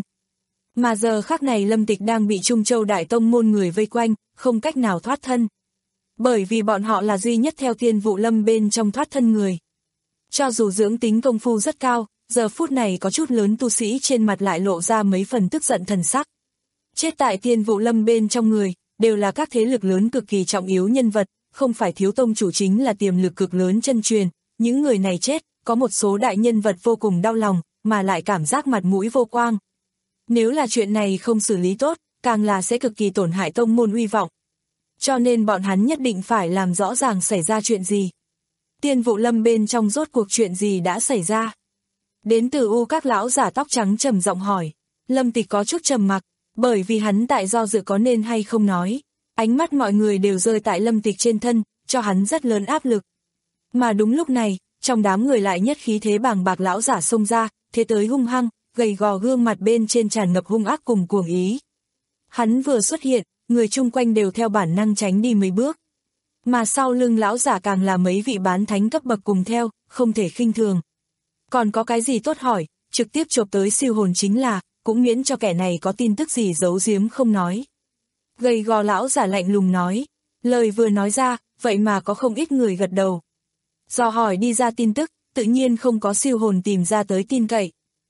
Mà giờ khắc này Lâm Tịch đang bị Trung Châu đại tông môn người vây quanh, không cách nào thoát thân. Bởi vì bọn họ là duy nhất theo Tiên Vụ Lâm bên trong thoát thân người. Cho dù dưỡng tính công phu rất cao, giờ phút này có chút lớn tu sĩ trên mặt lại lộ ra mấy phần tức giận thần sắc. Chết tại Tiên Vụ Lâm bên trong người, đều là các thế lực lớn cực kỳ trọng yếu nhân vật, không phải thiếu tông chủ chính là tiềm lực cực lớn chân truyền. Những người này chết, có một số đại nhân vật vô cùng đau lòng, mà lại cảm giác mặt mũi vô quang. Nếu là chuyện này không xử lý tốt, càng là sẽ cực kỳ tổn hại tông môn uy vọng. Cho nên bọn hắn nhất định phải làm rõ ràng xảy ra chuyện gì. Tiên Vụ Lâm bên trong rốt cuộc chuyện gì đã xảy ra. Đến từ u các lão giả tóc trắng trầm giọng hỏi. Lâm Tịch có chút trầm mặc, bởi vì hắn tại do dự có nên hay không nói. Ánh mắt mọi người đều rơi tại Lâm Tịch trên thân, cho hắn rất lớn áp lực. Mà đúng lúc này, trong đám người lại nhất khí thế bàng bạc lão giả xông ra, thế tới hung hăng, gầy gò gương mặt bên trên tràn ngập hung ác cùng cuồng ý. Hắn vừa xuất hiện, người chung quanh đều theo bản năng tránh đi mấy bước. Mà sau lưng lão giả càng là mấy vị bán thánh cấp bậc cùng theo, không thể khinh thường. Còn có cái gì tốt hỏi, trực tiếp chộp tới siêu hồn chính là, cũng miễn cho kẻ này có tin tức gì giấu giếm không nói. Gầy gò lão giả lạnh lùng nói, lời vừa nói ra, vậy mà có không ít người gật đầu. Dò hỏi đi ra tin tức, tự nhiên không có siêu hồn tìm ra tới tin cậy.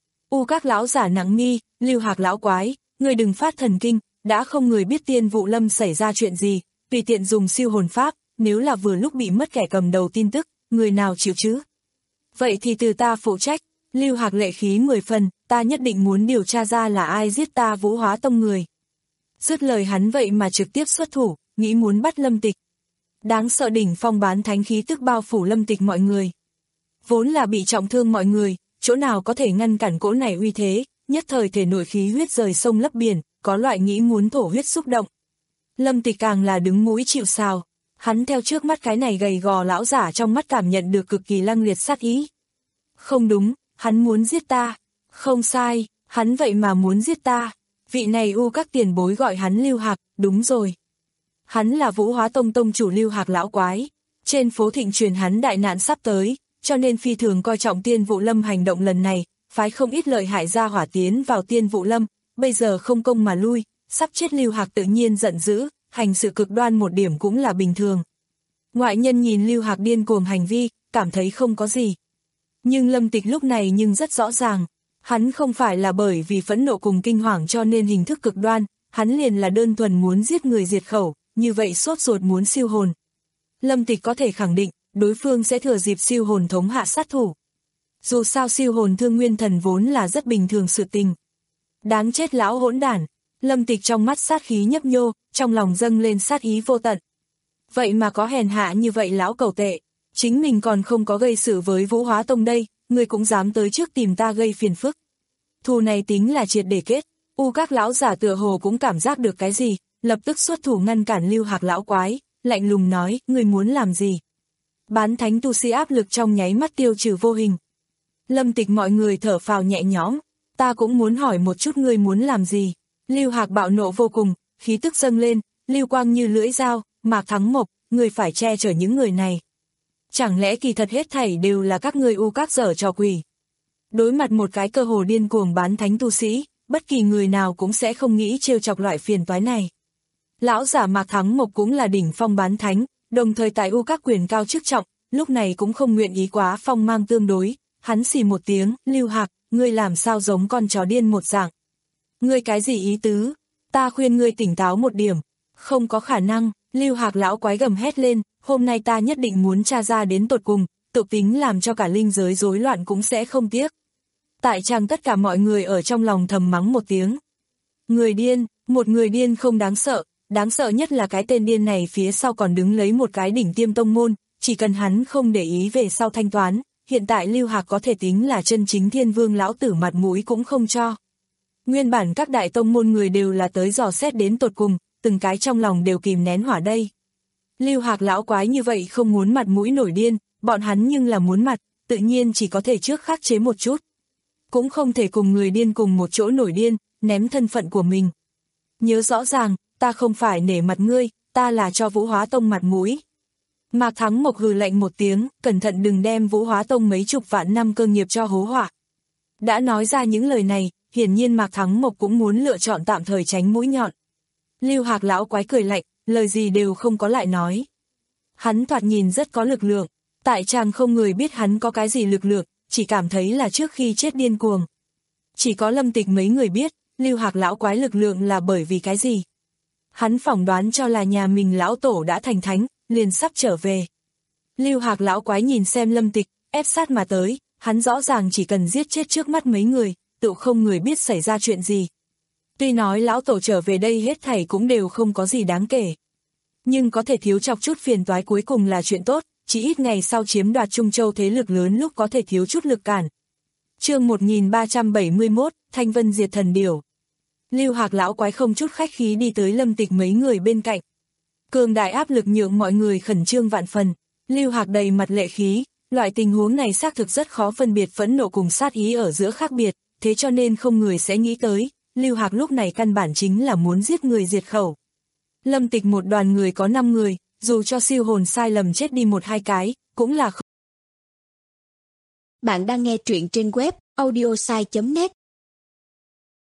U các lão giả nặng mi, Lưu Hạc lão quái, người đừng phát thần kinh, đã không người biết Tiên Vụ Lâm xảy ra chuyện gì, tùy tiện dùng siêu hồn pháp, nếu là vừa lúc bị mất kẻ cầm đầu tin tức, người nào chịu chứ? Vậy thì từ ta phụ trách. Lưu Hạc lệ khí mười phần, ta nhất định muốn điều tra ra là ai giết ta Vũ Hóa Tông người. Dứt lời hắn vậy mà trực tiếp xuất thủ, nghĩ muốn bắt Lâm Tịch. Đáng sợ đỉnh phong bán thánh khí tức bao phủ Lâm Tịch mọi người. Vốn là bị trọng thương mọi người, chỗ nào có thể ngăn cản cỗ này uy thế, nhất thời thể nổi khí huyết rời sông lấp biển, có loại nghĩ muốn thổ huyết xúc động. Lâm Tịch càng là đứng mũi chịu sào, hắn theo trước mắt cái này gầy gò lão giả trong mắt cảm nhận được cực kỳ lăng liệt sát ý. Không đúng. Hắn muốn giết ta. Không sai, hắn vậy mà muốn giết ta. Vị này u các tiền bối gọi hắn Lưu Hạc, đúng rồi. Hắn là Vũ Hóa Tông tông chủ Lưu Hạc lão quái. Trên phố thịnh truyền hắn đại nạn sắp tới, cho nên phi thường coi trọng Tiên Vụ Lâm hành động lần này, phái không ít lợi hại ra hỏa tiến vào Tiên Vụ Lâm, bây giờ không công mà lui, sắp chết Lưu Hạc tự nhiên giận dữ, hành sự cực đoan một điểm cũng là bình thường. Ngoại nhân nhìn Lưu Hạc điên cuồng hành vi, cảm thấy không có gì. Nhưng Lâm Tịch lúc này nhưng rất rõ ràng, hắn không phải là bởi vì phẫn nộ cùng kinh hoàng cho nên hình thức cực đoan, hắn liền là đơn thuần muốn giết người diệt khẩu, như vậy sốt ruột muốn siêu hồn. Lâm Tịch có thể khẳng định, đối phương sẽ thừa dịp siêu hồn thống hạ sát thủ. Dù sao siêu hồn thương nguyên thần vốn là rất bình thường sự tình. Đáng chết lão hỗn đản, Lâm Tịch trong mắt sát khí nhấp nhô, trong lòng dâng lên sát ý vô tận. Vậy mà có hèn hạ như vậy lão cẩu tệ. Chính mình còn không có gây sự với Vũ Hóa Tông đây, người cũng dám tới trước tìm ta gây phiền phức. Thù này tính là triệt để kết, u các lão giả tựa hồ cũng cảm giác được cái gì, lập tức xuất thủ ngăn cản Lưu Hạc lão quái, lạnh lùng nói, người muốn làm gì? Bán thánh tu sĩ áp lực trong nháy mắt tiêu trừ vô hình. Lâm Tịch mọi người thở phào nhẹ nhõm, ta cũng muốn hỏi một chút ngươi muốn làm gì? Lưu Hạc bạo nộ vô cùng, khí tức dâng lên, lưu quang như lưỡi dao, Mạc Thắng Mộc, người phải che chở những người này. Chẳng lẽ kỳ thật hết thảy đều là các ngươi u các dở trò quỷ? Đối mặt một cái cơ hồ điên cuồng bán thánh tu sĩ, bất kỳ người nào cũng sẽ không nghĩ trêu chọc loại phiền toái này. Lão giả Mạc Thắng Mộc cũng là đỉnh phong bán thánh, đồng thời tại u các quyền cao chức trọng, lúc này cũng không nguyện ý quá phong mang tương đối, hắn xì một tiếng, Lưu Hạc, ngươi làm sao giống con chó điên một dạng? Ngươi cái gì ý tứ? Ta khuyên ngươi tỉnh táo một điểm. Không có khả năng, Lưu Hạc lão quái gầm hét lên, hôm nay ta nhất định muốn tra ra đến tột cùng, tự tính làm cho cả linh giới rối loạn cũng sẽ không tiếc. Tại trang tất cả mọi người ở trong lòng thầm mắng một tiếng. Người điên, một người điên không đáng sợ, đáng sợ nhất là cái tên điên này phía sau còn đứng lấy một cái đỉnh tiêm tông môn, chỉ cần hắn không để ý về sau thanh toán, hiện tại Lưu Hạc có thể tính là chân chính thiên vương lão tử mặt mũi cũng không cho. Nguyên bản các đại tông môn người đều là tới dò xét đến tột cùng, từng cái trong lòng đều kìm nén hỏa đây. Lưu Hạc lão quái như vậy không muốn mặt mũi nổi điên, bọn hắn nhưng là muốn mặt, tự nhiên chỉ có thể trước khắc chế một chút. Cũng không thể cùng người điên cùng một chỗ nổi điên, ném thân phận của mình. Nhớ rõ ràng, ta không phải nể mặt ngươi, ta là cho Vũ Hóa Tông mặt mũi. Mạc Thắng Mộc hừ lạnh một tiếng, cẩn thận đừng đem Vũ Hóa Tông mấy chục vạn năm cơ nghiệp cho hố hỏa. Đã nói ra những lời này, hiển nhiên Mạc Thắng Mộc cũng muốn lựa chọn tạm thời tránh mũi nhọn. Lưu Hạc lão quái cười lạnh, lời gì đều không có lại nói. Hắn thoạt nhìn rất có lực lượng, tại chàng không người biết hắn có cái gì lực lượng, chỉ cảm thấy là trước khi chết điên cuồng. Chỉ có Lâm Tịch mấy người biết, Lưu Hạc lão quái lực lượng là bởi vì cái gì. Hắn phỏng đoán cho là nhà mình lão tổ đã thành thánh, liền sắp trở về. Lưu Hạc lão quái nhìn xem Lâm Tịch, ép sát mà tới, hắn rõ ràng chỉ cần giết chết trước mắt mấy người, tự không người biết xảy ra chuyện gì. Tuy nói lão tổ trở về đây hết thảy cũng đều không có gì đáng kể. Nhưng có thể thiếu chọc chút phiền toái cuối cùng là chuyện tốt, chỉ ít ngày sau chiếm đoạt Trung Châu thế lực lớn lúc có thể thiếu chút lực cản. Chương một nghìn ba trăm bảy mươi mốt, Thanh Vân diệt thần điểu. Lưu Hạc lão quái không chút khách khí đi tới Lâm Tịch mấy người bên cạnh. Cường đại áp lực nhượng mọi người khẩn trương vạn phần. Lưu Hạc đầy mặt lệ khí, loại tình huống này xác thực rất khó phân biệt phẫn nộ cùng sát ý ở giữa khác biệt, thế cho nên không người sẽ nghĩ tới, Lưu Hạc lúc này căn bản chính là muốn giết người diệt khẩu. Lâm Tịch một đoàn người có năm người, dù cho siêu hồn sai lầm chết đi một hai cái, cũng là không. Bạn đang nghe truyện trên web audiosai chấm net.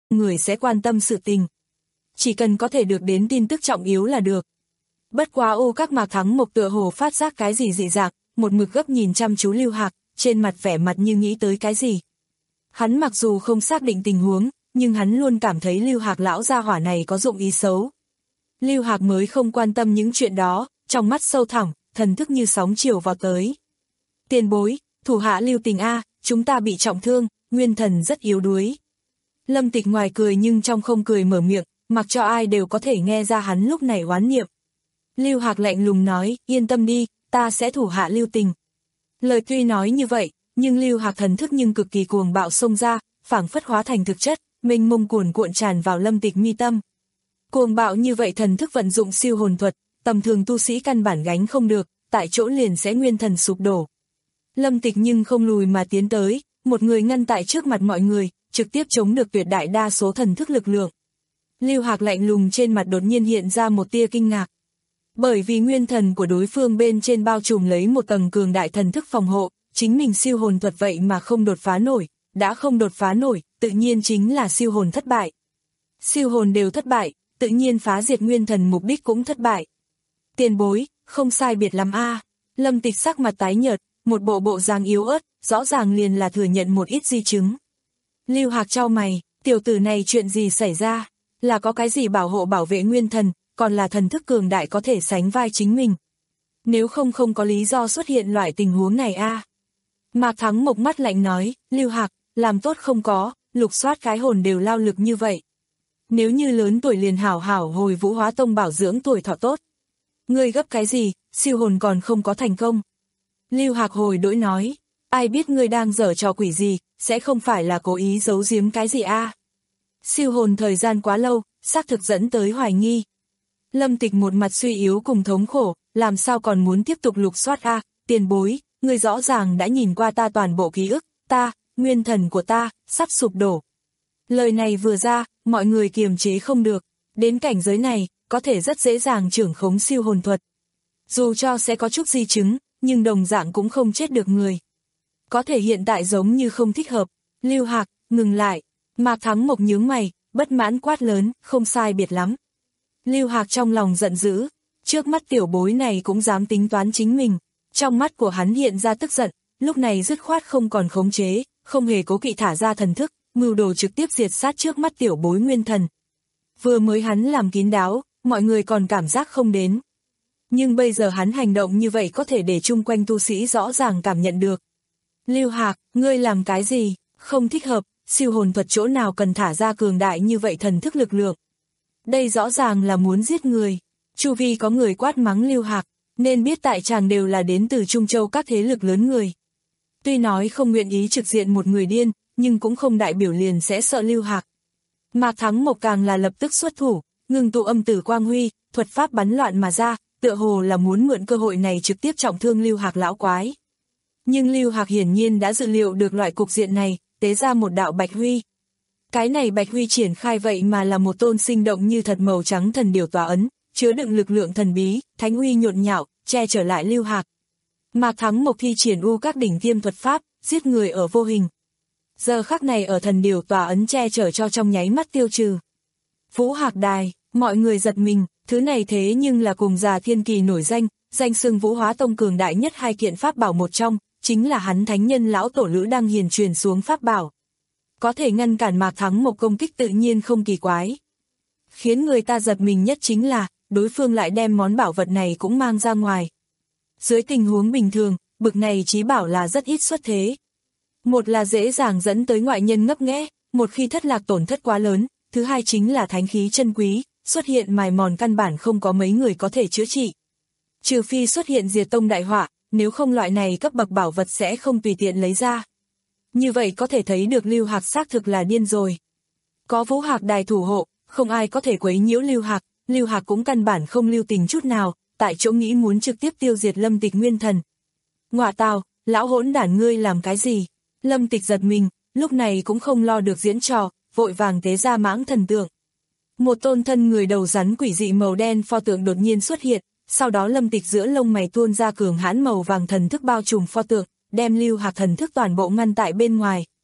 người sẽ quan tâm sự tình. Chỉ cần có thể được đến tin tức trọng yếu là được. Bất quá ô các Mạc Thắng Mộc tựa hồ phát giác cái gì dị dạng, một mực gấp nhìn chăm chú Lưu Hạc, trên mặt vẻ mặt như nghĩ tới cái gì. Hắn mặc dù không xác định tình huống, nhưng hắn luôn cảm thấy Lưu Hạc lão gia hỏa này có dụng ý xấu. Lưu Hạc mới không quan tâm những chuyện đó, trong mắt sâu thẳm, thần thức như sóng chiều vào tới. Tiền bối, thủ hạ Lưu Tình A, chúng ta bị trọng thương, nguyên thần rất yếu đuối. Lâm Tịch ngoài cười nhưng trong không cười mở miệng, mặc cho ai đều có thể nghe ra hắn lúc này oán niệm. Lưu Hạc lạnh lùng nói, yên tâm đi, ta sẽ thủ hạ Lưu Tình. Lời tuy nói như vậy, nhưng Lưu Hạc thần thức nhưng cực kỳ cuồng bạo xông ra, phảng phất hóa thành thực chất, mênh mông cuồn cuộn tràn vào Lâm Tịch mi tâm. Cuồng bạo như vậy thần thức vận dụng siêu hồn thuật, tầm thường tu sĩ căn bản gánh không được, tại chỗ liền sẽ nguyên thần sụp đổ. Lâm Tịch nhưng không lùi mà tiến tới, một người ngăn tại trước mặt mọi người, trực tiếp chống được tuyệt đại đa số thần thức lực lượng. Lưu Hạc lạnh lùng trên mặt đột nhiên hiện ra một tia kinh ngạc. Bởi vì nguyên thần của đối phương bên trên bao trùm lấy một tầng cường đại thần thức phòng hộ, chính mình siêu hồn thuật vậy mà không đột phá nổi, đã không đột phá nổi, tự nhiên chính là siêu hồn thất bại. Siêu hồn đều thất bại, tự nhiên phá diệt nguyên thần mục đích cũng thất bại. Tiền bối, không sai biệt lắm a. Lâm Tịch sắc mặt tái nhợt, một bộ bộ dáng yếu ớt, rõ ràng liền là thừa nhận một ít di chứng. Lưu Hạc chau mày, tiểu tử này chuyện gì xảy ra, là có cái gì bảo hộ bảo vệ nguyên thần, còn là thần thức cường đại có thể sánh vai chính mình. Nếu không không có lý do xuất hiện loại tình huống này a. Mạc Thắng Mộc mắt lạnh nói, Lưu Hạc, làm tốt không có, lục soát cái hồn đều lao lực như vậy. Nếu như lớn tuổi liền hảo hảo hồi Vũ Hóa Tông bảo dưỡng tuổi thọ tốt. Ngươi gấp cái gì, siêu hồn còn không có thành công. Lưu Hạc hồi đỗi nói, ai biết ngươi đang giở trò quỷ gì, sẽ không phải là cố ý giấu giếm cái gì a. Siêu hồn thời gian quá lâu, xác thực dẫn tới hoài nghi. Lâm Tịch một mặt suy yếu cùng thống khổ, làm sao còn muốn tiếp tục lục soát a, tiền bối, ngươi rõ ràng đã nhìn qua ta toàn bộ ký ức, ta, nguyên thần của ta, sắp sụp đổ. Lời này vừa ra, mọi người kiềm chế không được, đến cảnh giới này, có thể rất dễ dàng trưởng khống siêu hồn thuật. Dù cho sẽ có chút di chứng, nhưng đồng dạng cũng không chết được người. Có thể hiện tại giống như không thích hợp, Lưu Hạc, ngừng lại, Mạc Thắng Mộc nhướng mày, bất mãn quát lớn, không sai biệt lắm. Lưu Hạc trong lòng giận dữ, trước mắt tiểu bối này cũng dám tính toán chính mình, trong mắt của hắn hiện ra tức giận, lúc này dứt khoát không còn khống chế, không hề cố kỵ thả ra thần thức, mưu đồ trực tiếp diệt sát trước mắt tiểu bối nguyên thần. Vừa mới hắn làm kín đáo, mọi người còn cảm giác không đến. Nhưng bây giờ hắn hành động như vậy có thể để chung quanh tu sĩ rõ ràng cảm nhận được. Lưu Hạc, ngươi làm cái gì, không thích hợp, siêu hồn thuật chỗ nào cần thả ra cường đại như vậy thần thức lực lượng. Đây rõ ràng là muốn giết người. Chu vi có người quát mắng Lưu Hạc, nên biết tại chàng đều là đến từ Trung Châu các thế lực lớn người. Tuy nói không nguyện ý trực diện một người điên, nhưng cũng không đại biểu liền sẽ sợ Lưu Hạc. Mạc Thắng Mộc càng là lập tức xuất thủ, ngừng tụ âm tử quang huy, thuật pháp bắn loạn mà ra, tựa hồ là muốn mượn cơ hội này trực tiếp trọng thương Lưu Hạc lão quái. Nhưng Lưu Hạc hiển nhiên đã dự liệu được loại cục diện này, tế ra một đạo bạch huy. Cái này bạch huy triển khai vậy mà là một tôn sinh động như thật màu trắng thần điểu tỏa ấn, chứa đựng lực lượng thần bí, thánh huy nhộn nhạo, che trở lại Lưu Hạc. Mạc Thắng Mộc thi triển u các đỉnh tiêm thuật pháp, giết người ở vô hình. Giờ khắc này ở thần điểu tỏa ấn che chở cho trong nháy mắt tiêu trừ. Vũ Hạc Đài, mọi người giật mình, thứ này thế nhưng là cùng già thiên kỳ nổi danh, danh xưng Vũ Hóa Tông cường đại nhất hai kiện pháp bảo một trong, chính là hắn thánh nhân lão tổ Lữ Đăng Hiền truyền xuống pháp bảo. Có thể ngăn cản Mạc Thắng Mộc công kích tự nhiên không kỳ quái. Khiến người ta giật mình nhất chính là, đối phương lại đem món bảo vật này cũng mang ra ngoài. Dưới tình huống bình thường, bực này chí bảo là rất ít xuất thế. Một là dễ dàng dẫn tới ngoại nhân ngấp nghé, một khi thất lạc tổn thất quá lớn, thứ hai chính là thánh khí chân quý, xuất hiện mài mòn căn bản không có mấy người có thể chữa trị. Trừ phi xuất hiện diệt tông đại họa, nếu không loại này cấp bậc bảo vật sẽ không tùy tiện lấy ra. Như vậy có thể thấy được Lưu Hạc xác thực là điên rồi. Có Vũ Hạc Đài thủ hộ, không ai có thể quấy nhiễu Lưu Hạc, Lưu Hạc cũng căn bản không lưu tình chút nào, tại chỗ nghĩ muốn trực tiếp tiêu diệt Lâm Tịch nguyên thần. Ngọa tào, lão hỗn đản ngươi làm cái gì? Lâm Tịch giật mình, lúc này cũng không lo được diễn trò, vội vàng tế ra mãng thần tượng. Một tôn thân người đầu rắn quỷ dị màu đen pho tượng đột nhiên xuất hiện, sau đó Lâm Tịch giữa lông mày tuôn ra cường hãn màu vàng thần thức bao trùm pho tượng, đem Lưu Hạc thần thức toàn bộ ngăn tại bên ngoài.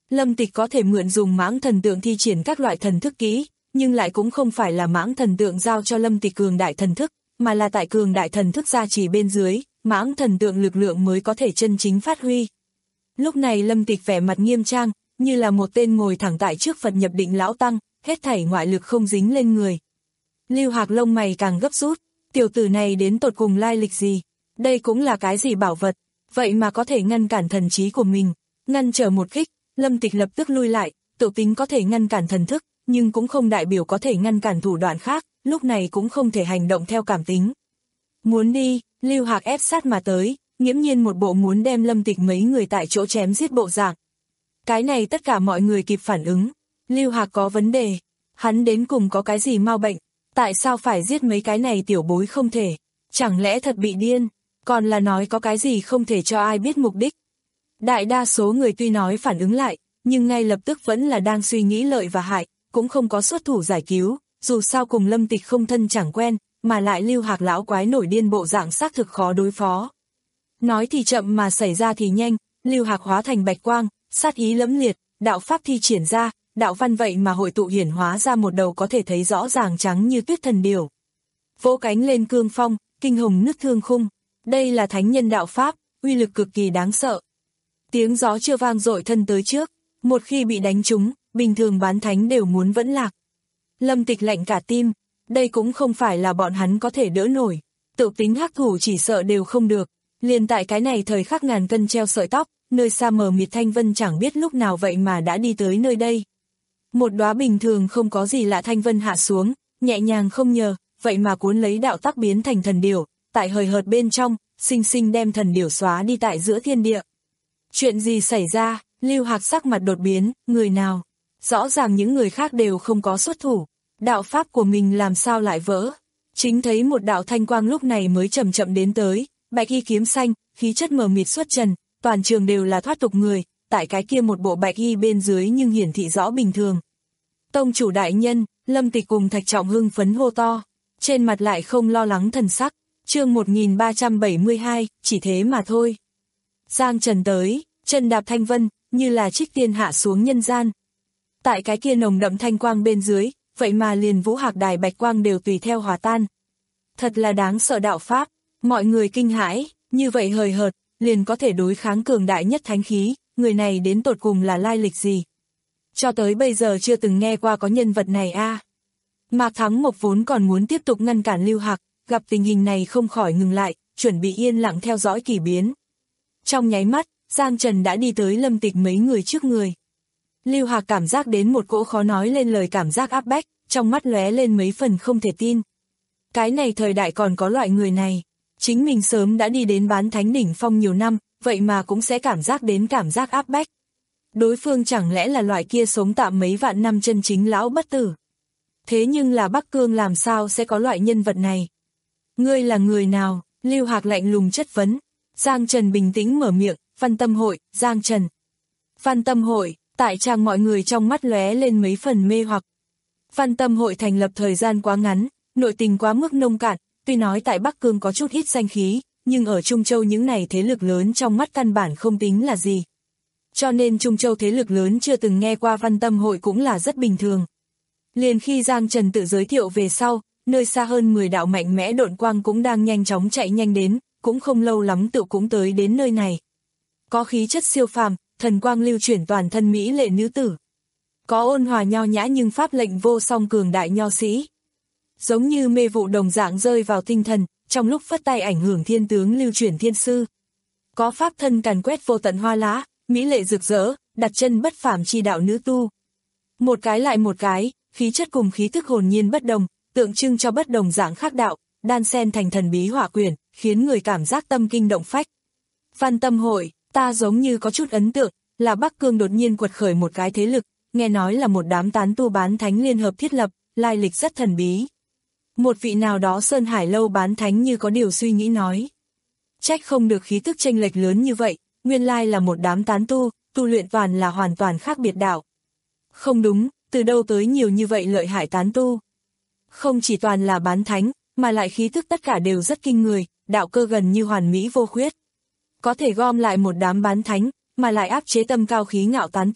Lâm Tịch có thể mượn dùng mãng thần tượng thi triển các loại thần thức kỹ, nhưng lại cũng không phải là mãng thần tượng giao cho Lâm Tịch cường đại thần thức, mà là tại cường đại thần thức gia trì bên dưới, mãng thần tượng lực lượng mới có thể chân chính phát huy. Lúc này Lâm Tịch vẻ mặt nghiêm trang, như là một tên ngồi thẳng tại trước Phật nhập định lão tăng, hết thảy ngoại lực không dính lên người. Lưu Hạc lông mày càng gấp rút, tiểu tử này đến tột cùng lai lịch gì? Đây cũng là cái gì bảo vật, vậy mà có thể ngăn cản thần trí của mình, ngăn trở một kích. Lâm Tịch lập tức lui lại, tự tính có thể ngăn cản thần thức, nhưng cũng không đại biểu có thể ngăn cản thủ đoạn khác, lúc này cũng không thể hành động theo cảm tính. Muốn đi, Lưu Hạc ép sát mà tới, nghiễm nhiên một bộ muốn đem Lâm Tịch mấy người tại chỗ chém giết bộ dạng. Cái này tất cả mọi người kịp phản ứng, Lưu Hạc có vấn đề, hắn đến cùng có cái gì mau bệnh, tại sao phải giết mấy cái này tiểu bối không thể, chẳng lẽ thật bị điên, còn là nói có cái gì không thể cho ai biết mục đích. Đại đa số người tuy nói phản ứng lại, nhưng ngay lập tức vẫn là đang suy nghĩ lợi và hại, cũng không có xuất thủ giải cứu, dù sao cùng Lâm Tịch không thân chẳng quen, mà lại Lưu Hạc lão quái nổi điên bộ dạng xác thực khó đối phó. Nói thì chậm mà xảy ra thì nhanh, Lưu Hạc hóa thành bạch quang, sát ý lẫm liệt, đạo pháp thi triển ra, đạo văn vậy mà hội tụ hiển hóa ra một đầu có thể thấy rõ ràng trắng như tuyết thần điểu. Vỗ cánh lên cương phong, kinh hồng nứt thương khung, đây là thánh nhân đạo pháp, uy lực cực kỳ đáng sợ. Tiếng gió chưa vang dội thân tới trước, một khi bị đánh trúng, bình thường bán thánh đều muốn vẫn lạc. Lâm Tịch lạnh cả tim, đây cũng không phải là bọn hắn có thể đỡ nổi, tự tính hắc thủ chỉ sợ đều không được, liền tại cái này thời khắc ngàn cân treo sợi tóc, nơi xa mờ mịt thanh vân chẳng biết lúc nào vậy mà đã đi tới nơi đây. Một đóa bình thường không có gì lạ thanh vân hạ xuống, nhẹ nhàng không nhờ, vậy mà cuốn lấy đạo tắc biến thành thần điểu, tại hời hợt bên trong, sinh sinh đem thần điểu xóa đi tại giữa thiên địa. Chuyện gì xảy ra? Lưu Hạc sắc mặt đột biến, người nào? Rõ ràng những người khác đều không có xuất thủ, đạo pháp của mình làm sao lại vỡ? Chính thấy một đạo thanh quang lúc này mới chậm chậm đến tới, bạch y kiếm xanh, khí chất mờ mịt xuất trần, toàn trường đều là thoát tục người, tại cái kia một bộ bạch y bên dưới nhưng hiển thị rõ bình thường. Tông chủ đại nhân, Lâm Tịch cùng Thạch Trọng hưng phấn hô to, trên mặt lại không lo lắng thần sắc, chương một nghìn ba trăm bảy mươi hai, chỉ thế mà thôi. Giang Trần tới, chân đạp thanh vân, như là trích tiên hạ xuống nhân gian. Tại cái kia nồng đậm thanh quang bên dưới, vậy mà liền vũ hạc đài bạch quang đều tùy theo hòa tan. Thật là đáng sợ đạo pháp, mọi người kinh hãi, như vậy hời hợt, liền có thể đối kháng cường đại nhất thánh khí, người này đến tột cùng là lai lịch gì. Cho tới bây giờ chưa từng nghe qua có nhân vật này a. À. Mạc Thắng Mộc vốn còn muốn tiếp tục ngăn cản Lưu Hạc, gặp tình hình này không khỏi ngừng lại, chuẩn bị yên lặng theo dõi kỳ biến. Trong nháy mắt, Giang Trần đã đi tới Lâm Tịch mấy người trước người. Lưu Hạc cảm giác đến một cỗ khó nói lên lời cảm giác áp bách, trong mắt lóe lên mấy phần không thể tin. Cái này thời đại còn có loại người này, chính mình sớm đã đi đến bán thánh đỉnh phong nhiều năm, vậy mà cũng sẽ cảm giác đến cảm giác áp bách. Đối phương chẳng lẽ là loại kia sống tạm mấy vạn năm chân chính lão bất tử. Thế nhưng là Bắc Cương làm sao sẽ có loại nhân vật này? Ngươi là người nào? Lưu Hạc lạnh lùng chất vấn. Giang Trần bình tĩnh mở miệng, Văn Tâm Hội, Giang Trần. Văn Tâm Hội, tại trang mọi người trong mắt lóe lên mấy phần mê hoặc. Văn Tâm Hội thành lập thời gian quá ngắn, nội tình quá mức nông cạn, tuy nói tại Bắc Cương có chút ít danh khí, nhưng ở Trung Châu những này thế lực lớn trong mắt căn bản không tính là gì. Cho nên Trung Châu thế lực lớn chưa từng nghe qua Văn Tâm Hội cũng là rất bình thường. Liền khi Giang Trần tự giới thiệu về sau, nơi xa hơn mười đạo mạnh mẽ độn quang cũng đang nhanh chóng chạy nhanh đến, cũng không lâu lắm tự cũng tới đến nơi này. Có khí chất siêu phàm, thần quang lưu chuyển toàn thân mỹ lệ nữ tử. Có ôn hòa nho nhã nhưng pháp lệnh vô song cường đại nho sĩ. Giống như mê vụ đồng dạng rơi vào tinh thần, trong lúc phất tay ảnh hưởng thiên tướng lưu chuyển thiên sư. Có pháp thân càn quét vô tận hoa lá, mỹ lệ rực rỡ, đặt chân bất phàm chi đạo nữ tu. Một cái lại một cái, khí chất cùng khí thức hồn nhiên bất đồng, tượng trưng cho bất đồng dạng khác đạo, đan xen thành thần bí hỏa quyển, khiến người cảm giác tâm kinh động phách. Văn Tâm Hội, ta giống như có chút ấn tượng, là Bắc Cương đột nhiên quật khởi một cái thế lực, nghe nói là một đám tán tu bán thánh liên hợp thiết lập, lai lịch rất thần bí. Một vị nào đó Sơn Hải Lâu bán thánh như có điều suy nghĩ nói. Trách không được khí tức chênh lệch lớn như vậy, nguyên lai là một đám tán tu, tu luyện toàn là hoàn toàn khác biệt đạo. Không đúng, từ đâu tới nhiều như vậy lợi hại tán tu. Không chỉ toàn là bán thánh, mà lại khí tức tất cả đều rất kinh người, đạo cơ gần như hoàn mỹ vô khuyết. Có thể gom lại một đám bán thánh, mà lại áp chế tâm cao khí ngạo tán tu,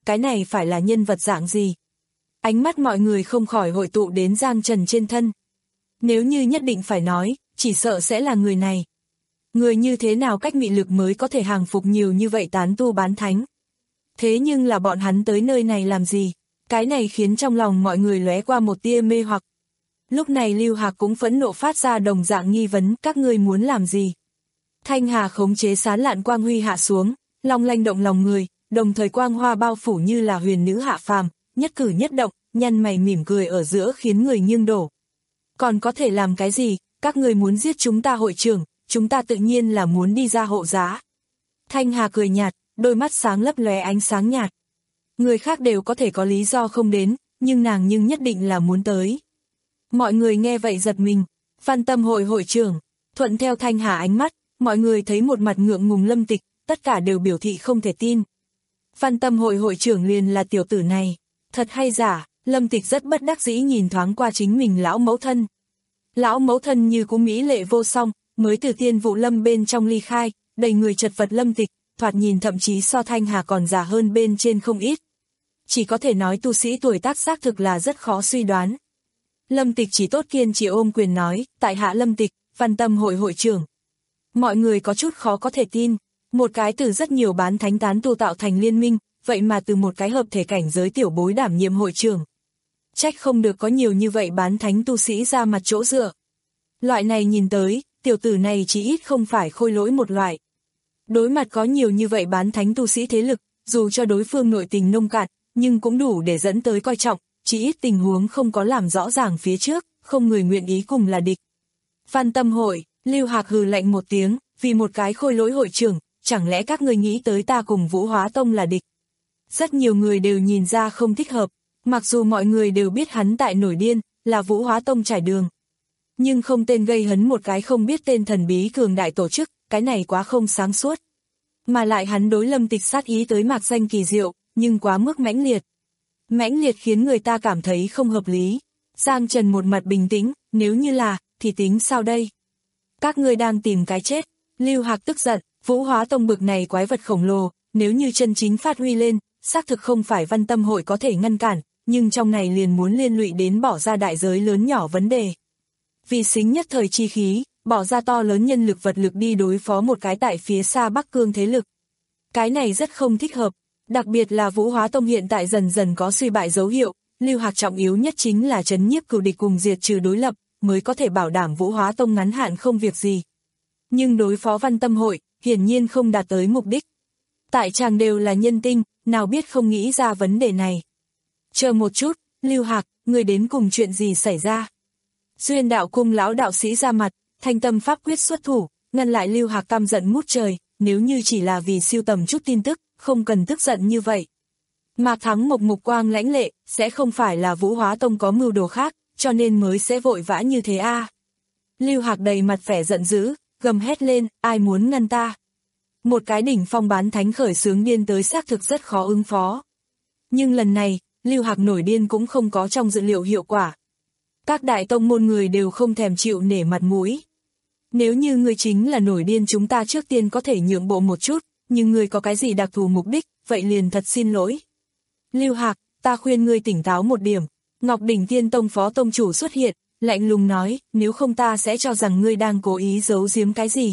cái này phải là nhân vật dạng gì? Ánh mắt mọi người không khỏi hội tụ đến Giang Trần trên thân. Nếu như nhất định phải nói, chỉ sợ sẽ là người này. Người như thế nào cách mị lực mới có thể hàng phục nhiều như vậy tán tu bán thánh? Thế nhưng là bọn hắn tới nơi này làm gì? Cái này khiến trong lòng mọi người lóe qua một tia mê hoặc. Lúc này Lưu Hạc cũng phẫn nộ phát ra đồng dạng nghi vấn, các ngươi muốn làm gì? Thanh hà khống chế sán lạn quang huy hạ xuống, long lanh động lòng người, đồng thời quang hoa bao phủ như là huyền nữ hạ phàm, nhất cử nhất động, nhăn mày mỉm cười ở giữa khiến người nghiêng đổ. Còn có thể làm cái gì? Các người muốn giết chúng ta hội trưởng, chúng ta tự nhiên là muốn đi ra hộ giá. Thanh hà cười nhạt, đôi mắt sáng lấp lóe ánh sáng nhạt. Người khác đều có thể có lý do không đến, nhưng nàng nhưng nhất định là muốn tới. Mọi người nghe vậy giật mình. Văn Tâm hội hội trưởng, thuận theo Thanh hà ánh mắt, mọi người thấy một mặt ngượng ngùng Lâm Tịch, tất cả đều biểu thị không thể tin. Văn Tâm hội hội trưởng liền là tiểu tử này, thật hay giả? Lâm Tịch rất bất đắc dĩ nhìn thoáng qua chính mình lão mẫu thân. Lão mẫu thân như cú mỹ lệ vô song, mới từ Tiên Vụ Lâm bên trong ly khai, đầy người chật vật Lâm Tịch, thoạt nhìn thậm chí so Thanh hà còn già hơn bên trên không ít. Chỉ có thể nói tu sĩ tuổi tác xác thực là rất khó suy đoán. Lâm Tịch chỉ tốt kiên trì ôm quyền nói, tại hạ Lâm Tịch, Văn Tâm hội hội trưởng. Mọi người có chút khó có thể tin, một cái từ rất nhiều bán thánh tán tu tạo thành liên minh, vậy mà từ một cái hợp thể cảnh giới tiểu bối đảm nhiệm hội trưởng. Trách không được có nhiều như vậy bán thánh tu sĩ ra mặt chỗ dựa. Loại này nhìn tới, tiểu tử này chỉ ít không phải khôi lỗi một loại. Đối mặt có nhiều như vậy bán thánh tu sĩ thế lực, dù cho đối phương nội tình nông cạn, nhưng cũng đủ để dẫn tới coi trọng, chỉ ít tình huống không có làm rõ ràng phía trước, không người nguyện ý cùng là địch. Văn Tâm hội, Lưu Hạc hừ lạnh một tiếng, vì một cái khôi lỗi hội trưởng, chẳng lẽ các người nghĩ tới ta cùng Vũ Hóa Tông là địch? Rất nhiều người đều nhìn ra không thích hợp, mặc dù mọi người đều biết hắn tại nổi điên, là Vũ Hóa Tông trải đường. Nhưng không tên gây hấn một cái không biết tên thần bí cường đại tổ chức, cái này quá không sáng suốt. Mà lại hắn đối Lâm Tịch sát ý tới mạc danh kỳ diệu, nhưng quá mức mãnh liệt. Mãnh liệt khiến người ta cảm thấy không hợp lý. Giang Trần một mặt bình tĩnh, nếu như là, thì tính sao đây? Các ngươi đang tìm cái chết. Lưu Hạc tức giận, Vũ Hóa Tông bực này quái vật khổng lồ, nếu như chân chính phát huy lên, xác thực không phải Văn Tâm hội có thể ngăn cản, nhưng trong này liền muốn liên lụy đến bỏ ra đại giới lớn nhỏ vấn đề. Vì xính nhất thời chi khí, bỏ ra to lớn nhân lực vật lực đi đối phó một cái tại phía xa Bắc Cương thế lực. Cái này rất không thích hợp, đặc biệt là Vũ Hóa Tông hiện tại dần dần có suy bại dấu hiệu, Lưu Hạc trọng yếu nhất chính là trấn nhiếp cừu địch cùng diệt trừ đối lập, mới có thể bảo đảm Vũ Hóa Tông ngắn hạn không việc gì. Nhưng đối phó Văn Tâm hội, hiển nhiên không đạt tới mục đích. Tại chàng đều là nhân tinh, nào biết không nghĩ ra vấn đề này. Chờ một chút, Lưu Hạc, người đến cùng chuyện gì xảy ra? Duyên Đạo Cung lão đạo sĩ ra mặt, thanh tâm pháp quyết xuất thủ, ngăn lại Lưu Hạc căm giận ngút trời, nếu như chỉ là vì siêu tầm chút tin tức, không cần tức giận như vậy. Mạc Thắng Mộc mục quang lãnh lệ, sẽ không phải là Vũ Hóa Tông có mưu đồ khác, cho nên mới sẽ vội vã như thế a. À. Lưu Hạc đầy mặt vẻ giận dữ, gầm hét lên, ai muốn ngăn ta? Một cái đỉnh phong bán thánh khởi sướng điên tới xác thực rất khó ứng phó. Nhưng lần này, Lưu Hạc nổi điên cũng không có trong dự liệu hiệu quả. Các đại tông môn người đều không thèm chịu nể mặt mũi. Nếu như người chính là nổi điên chúng ta trước tiên có thể nhượng bộ một chút, nhưng người có cái gì đặc thù mục đích, vậy liền thật xin lỗi. Lưu Hạc, ta khuyên ngươi tỉnh táo một điểm. Ngọc Đỉnh Tiên Tông phó tông chủ xuất hiện, lạnh lùng nói, nếu không ta sẽ cho rằng ngươi đang cố ý giấu giếm cái gì.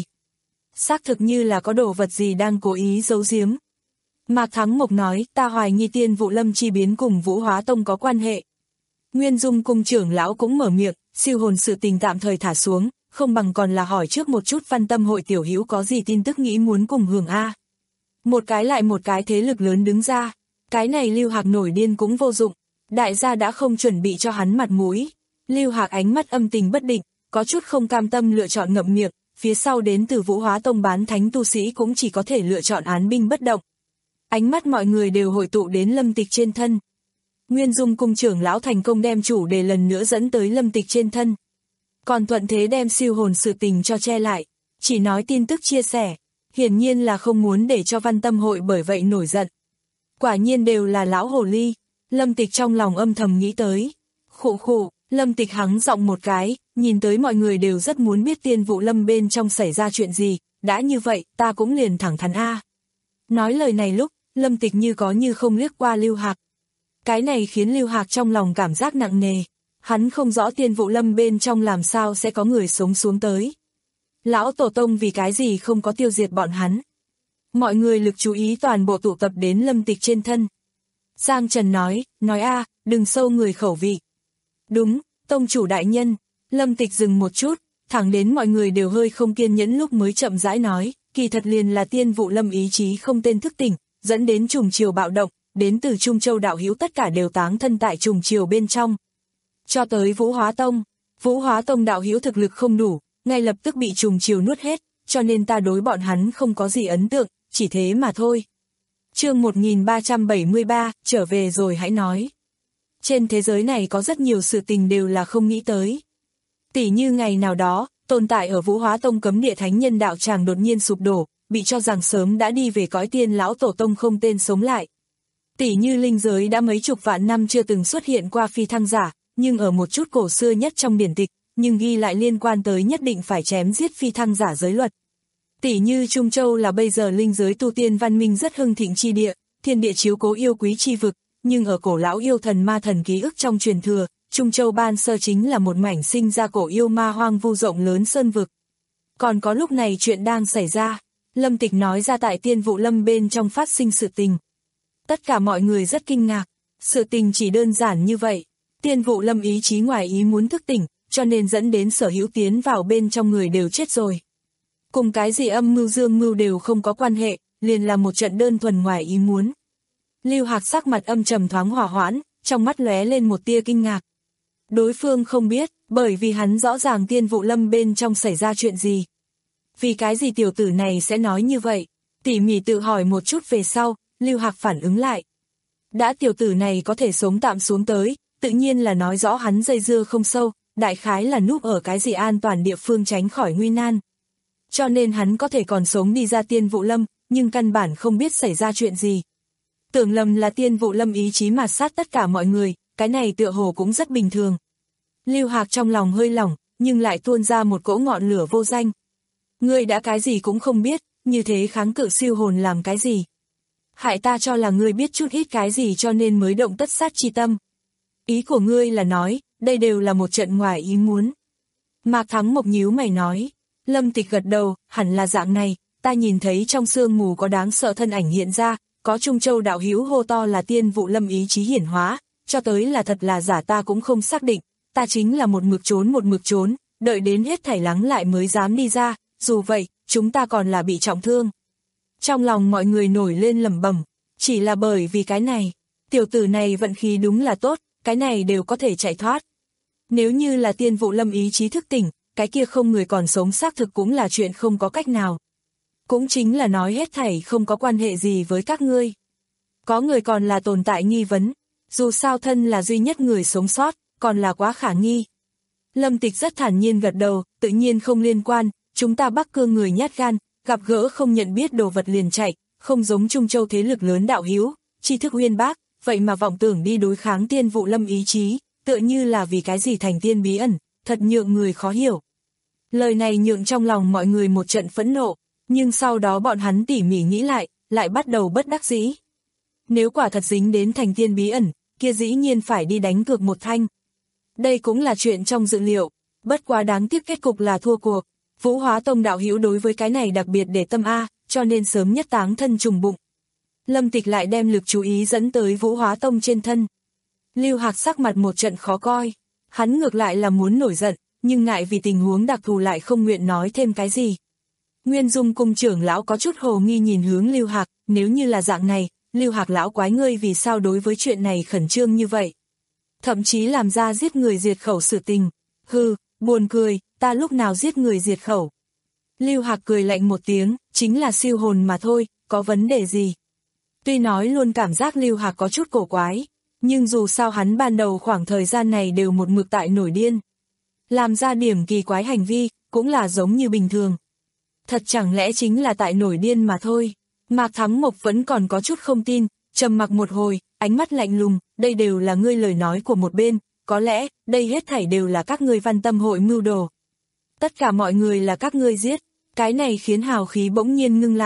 Xác thực như là có đồ vật gì đang cố ý giấu giếm. Mạc Thắng Mộc nói, ta hoài nghi Tiên Vụ Lâm chi biến cùng Vũ Hóa Tông có quan hệ. Nguyên Dung cung trưởng lão cũng mở miệng, siêu hồn sự tình tạm thời thả xuống, không bằng còn là hỏi trước một chút Văn Tâm hội tiểu hữu có gì tin tức nghĩ muốn cùng hưởng a. Một cái lại một cái thế lực lớn đứng ra, cái này Lưu Hạc nổi điên cũng vô dụng, đại gia đã không chuẩn bị cho hắn mặt mũi. Lưu Hạc ánh mắt âm tình bất định, có chút không cam tâm lựa chọn ngậm miệng, phía sau đến từ Vũ Hóa Tông bán thánh tu sĩ cũng chỉ có thể lựa chọn án binh bất động. Ánh mắt mọi người đều hội tụ đến Lâm Tịch trên thân. Nguyên Dung cung trưởng lão thành công đem chủ đề lần nữa dẫn tới Lâm Tịch trên thân. Còn thuận thế đem siêu hồn sự tình cho che lại, chỉ nói tin tức chia sẻ, hiển nhiên là không muốn để cho Văn Tâm hội bởi vậy nổi giận. Quả nhiên đều là lão hồ ly, Lâm Tịch trong lòng âm thầm nghĩ tới. Khụ khụ, Lâm Tịch hắng giọng một cái, nhìn tới mọi người đều rất muốn biết Tiên Vụ Lâm bên trong xảy ra chuyện gì, đã như vậy, ta cũng liền thẳng thắn a. Nói lời này lúc, Lâm Tịch như có như không liếc qua Lưu Hạc. Cái này khiến Lưu Hạc trong lòng cảm giác nặng nề. Hắn không rõ Tiên Vụ Lâm bên trong làm sao sẽ có người sống xuống tới. Lão Tổ Tông vì cái gì không có tiêu diệt bọn hắn. Mọi người lực chú ý toàn bộ tụ tập đến Lâm Tịch trên thân. Giang Trần nói, nói a, đừng sâu người khẩu vị. Đúng, Tông chủ đại nhân. Lâm Tịch dừng một chút, thẳng đến mọi người đều hơi không kiên nhẫn lúc mới chậm rãi nói, kỳ thật liền là Tiên Vụ Lâm ý chí không tên thức tỉnh, dẫn đến trùng triều bạo động, đến từ Trung Châu đạo hữu tất cả đều táng thân tại trùng triều bên trong. Cho tới Vũ Hóa Tông, Vũ Hóa Tông đạo hữu thực lực không đủ, ngay lập tức bị trùng triều nuốt hết, cho nên ta đối bọn hắn không có gì ấn tượng, chỉ thế mà thôi. Chương một nghìn ba trăm bảy mươi ba, trở về rồi hãy nói. Trên thế giới này có rất nhiều sự tình đều là không nghĩ tới. Tỉ như ngày nào đó, tồn tại ở Vũ Hóa Tông cấm địa thánh nhân đạo tràng đột nhiên sụp đổ, bị cho rằng sớm đã đi về cõi tiên lão tổ tông không tên sống lại. Tỉ như linh giới đã mấy chục vạn năm chưa từng xuất hiện qua phi thăng giả, nhưng ở một chút cổ xưa nhất trong điển tịch, nhưng ghi lại liên quan tới nhất định phải chém giết phi thăng giả giới luật. Tỉ như Trung Châu là bây giờ linh giới tu tiên văn minh rất hưng thịnh chi địa, thiên địa chiếu cố yêu quý chi vực, nhưng ở cổ lão yêu thần ma thần ký ức trong truyền thừa, Trung Châu ban sơ chính là một mảnh sinh ra cổ yêu ma hoang vu rộng lớn sơn vực. Còn có lúc này chuyện đang xảy ra, Lâm Tịch nói ra tại Tiên Vụ Lâm bên trong phát sinh sự tình. Tất cả mọi người rất kinh ngạc, sự tình chỉ đơn giản như vậy, Tiên Vụ Lâm ý chí ngoài ý muốn thức tỉnh, cho nên dẫn đến sở hữu tiến vào bên trong người đều chết rồi. Cùng cái gì âm mưu dương mưu đều không có quan hệ, liền là một trận đơn thuần ngoài ý muốn. Lưu Hạc sắc mặt âm trầm thoáng hỏa hoãn, trong mắt lóe lên một tia kinh ngạc. Đối phương không biết, bởi vì hắn rõ ràng Tiên Vụ Lâm bên trong xảy ra chuyện gì. Vì cái gì tiểu tử này sẽ nói như vậy? Tỉ mỉ tự hỏi một chút về sau, Lưu Hạc phản ứng lại. Đã tiểu tử này có thể sống tạm xuống tới, tự nhiên là nói rõ hắn dây dưa không sâu, đại khái là núp ở cái gì an toàn địa phương tránh khỏi nguy nan. Cho nên hắn có thể còn sống đi ra Tiên Vụ Lâm, nhưng căn bản không biết xảy ra chuyện gì. Tưởng lầm là Tiên Vụ Lâm ý chí mà sát tất cả mọi người, cái này tựa hồ cũng rất bình thường. Lưu Hạc trong lòng hơi lỏng, nhưng lại tuôn ra một cỗ ngọn lửa vô danh. Ngươi đã cái gì cũng không biết, như thế kháng cự siêu hồn làm cái gì? Hại ta cho là ngươi biết chút ít cái gì cho nên mới động tất sát chi tâm. Ý của ngươi là nói, đây đều là một trận ngoài ý muốn. Mạc Thắng Mộc nhíu mày nói. Lâm Tịch gật đầu, hẳn là dạng này, ta nhìn thấy trong sương mù có đáng sợ thân ảnh hiện ra, có Trung Châu đạo hữu hô to là Tiên Vụ Lâm ý chí hiển hóa, cho tới là thật là giả ta cũng không xác định, ta chính là một mực trốn một mực trốn, đợi đến hết thảy lắng lại mới dám đi ra, dù vậy, chúng ta còn là bị trọng thương. Trong lòng mọi người nổi lên lẩm bẩm, chỉ là bởi vì cái này, tiểu tử này vận khí đúng là tốt, cái này đều có thể chạy thoát. Nếu như là Tiên Vụ Lâm ý chí thức tỉnh, cái kia không người còn sống xác thực cũng là chuyện không có cách nào. Cũng chính là nói hết thảy không có quan hệ gì với các ngươi. Có người còn là tồn tại nghi vấn, dù sao thân là duy nhất người sống sót, còn là quá khả nghi. Lâm Tịch rất thản nhiên gật đầu, tự nhiên không liên quan, chúng ta Bắc Cương người nhát gan, gặp gỡ không nhận biết đồ vật liền chạy, không giống Trung Châu thế lực lớn đạo hiếu, tri thức uyên bác, vậy mà vọng tưởng đi đối kháng Tiên Vụ Lâm ý chí, tựa như là vì cái gì thành tiên bí ẩn, thật nhượng người khó hiểu. Lời này nhượng trong lòng mọi người một trận phẫn nộ, nhưng sau đó bọn hắn tỉ mỉ nghĩ lại, lại bắt đầu bất đắc dĩ. Nếu quả thật dính đến thành tiên bí ẩn, kia dĩ nhiên phải đi đánh cược một thanh. Đây cũng là chuyện trong dự liệu, bất quá đáng tiếc kết cục là thua cuộc. Vũ Hóa Tông đạo hữu đối với cái này đặc biệt để tâm A, cho nên sớm nhất táng thân trùng bụng. Lâm Tịch lại đem lực chú ý dẫn tới Vũ Hóa Tông trên thân. Lưu Hạc sắc mặt một trận khó coi, hắn ngược lại là muốn nổi giận, nhưng ngại vì tình huống đặc thù lại không nguyện nói thêm cái gì. Nguyên Dung cung trưởng lão có chút hồ nghi nhìn hướng Lưu Hạc, nếu như là dạng này, Lưu Hạc lão quái ngươi vì sao đối với chuyện này khẩn trương như vậy? Thậm chí làm ra giết người diệt khẩu sự tình. Hừ, buồn cười, ta lúc nào giết người diệt khẩu? Lưu Hạc cười lạnh một tiếng, chính là siêu hồn mà thôi, có vấn đề gì? Tuy nói luôn cảm giác Lưu Hạc có chút cổ quái, nhưng dù sao hắn ban đầu khoảng thời gian này đều một mực tại nổi điên. Làm ra điểm kỳ quái hành vi, cũng là giống như bình thường. Thật chẳng lẽ chính là tại nổi điên mà thôi. Mạc Thắng Mộc vẫn còn có chút không tin, trầm mặc một hồi, ánh mắt lạnh lùng, đây đều là ngươi lời nói của một bên, có lẽ, đây hết thảy đều là các ngươi Văn Tâm hội mưu đồ. Tất cả mọi người là các ngươi giết, cái này khiến hào khí bỗng nhiên ngưng lại.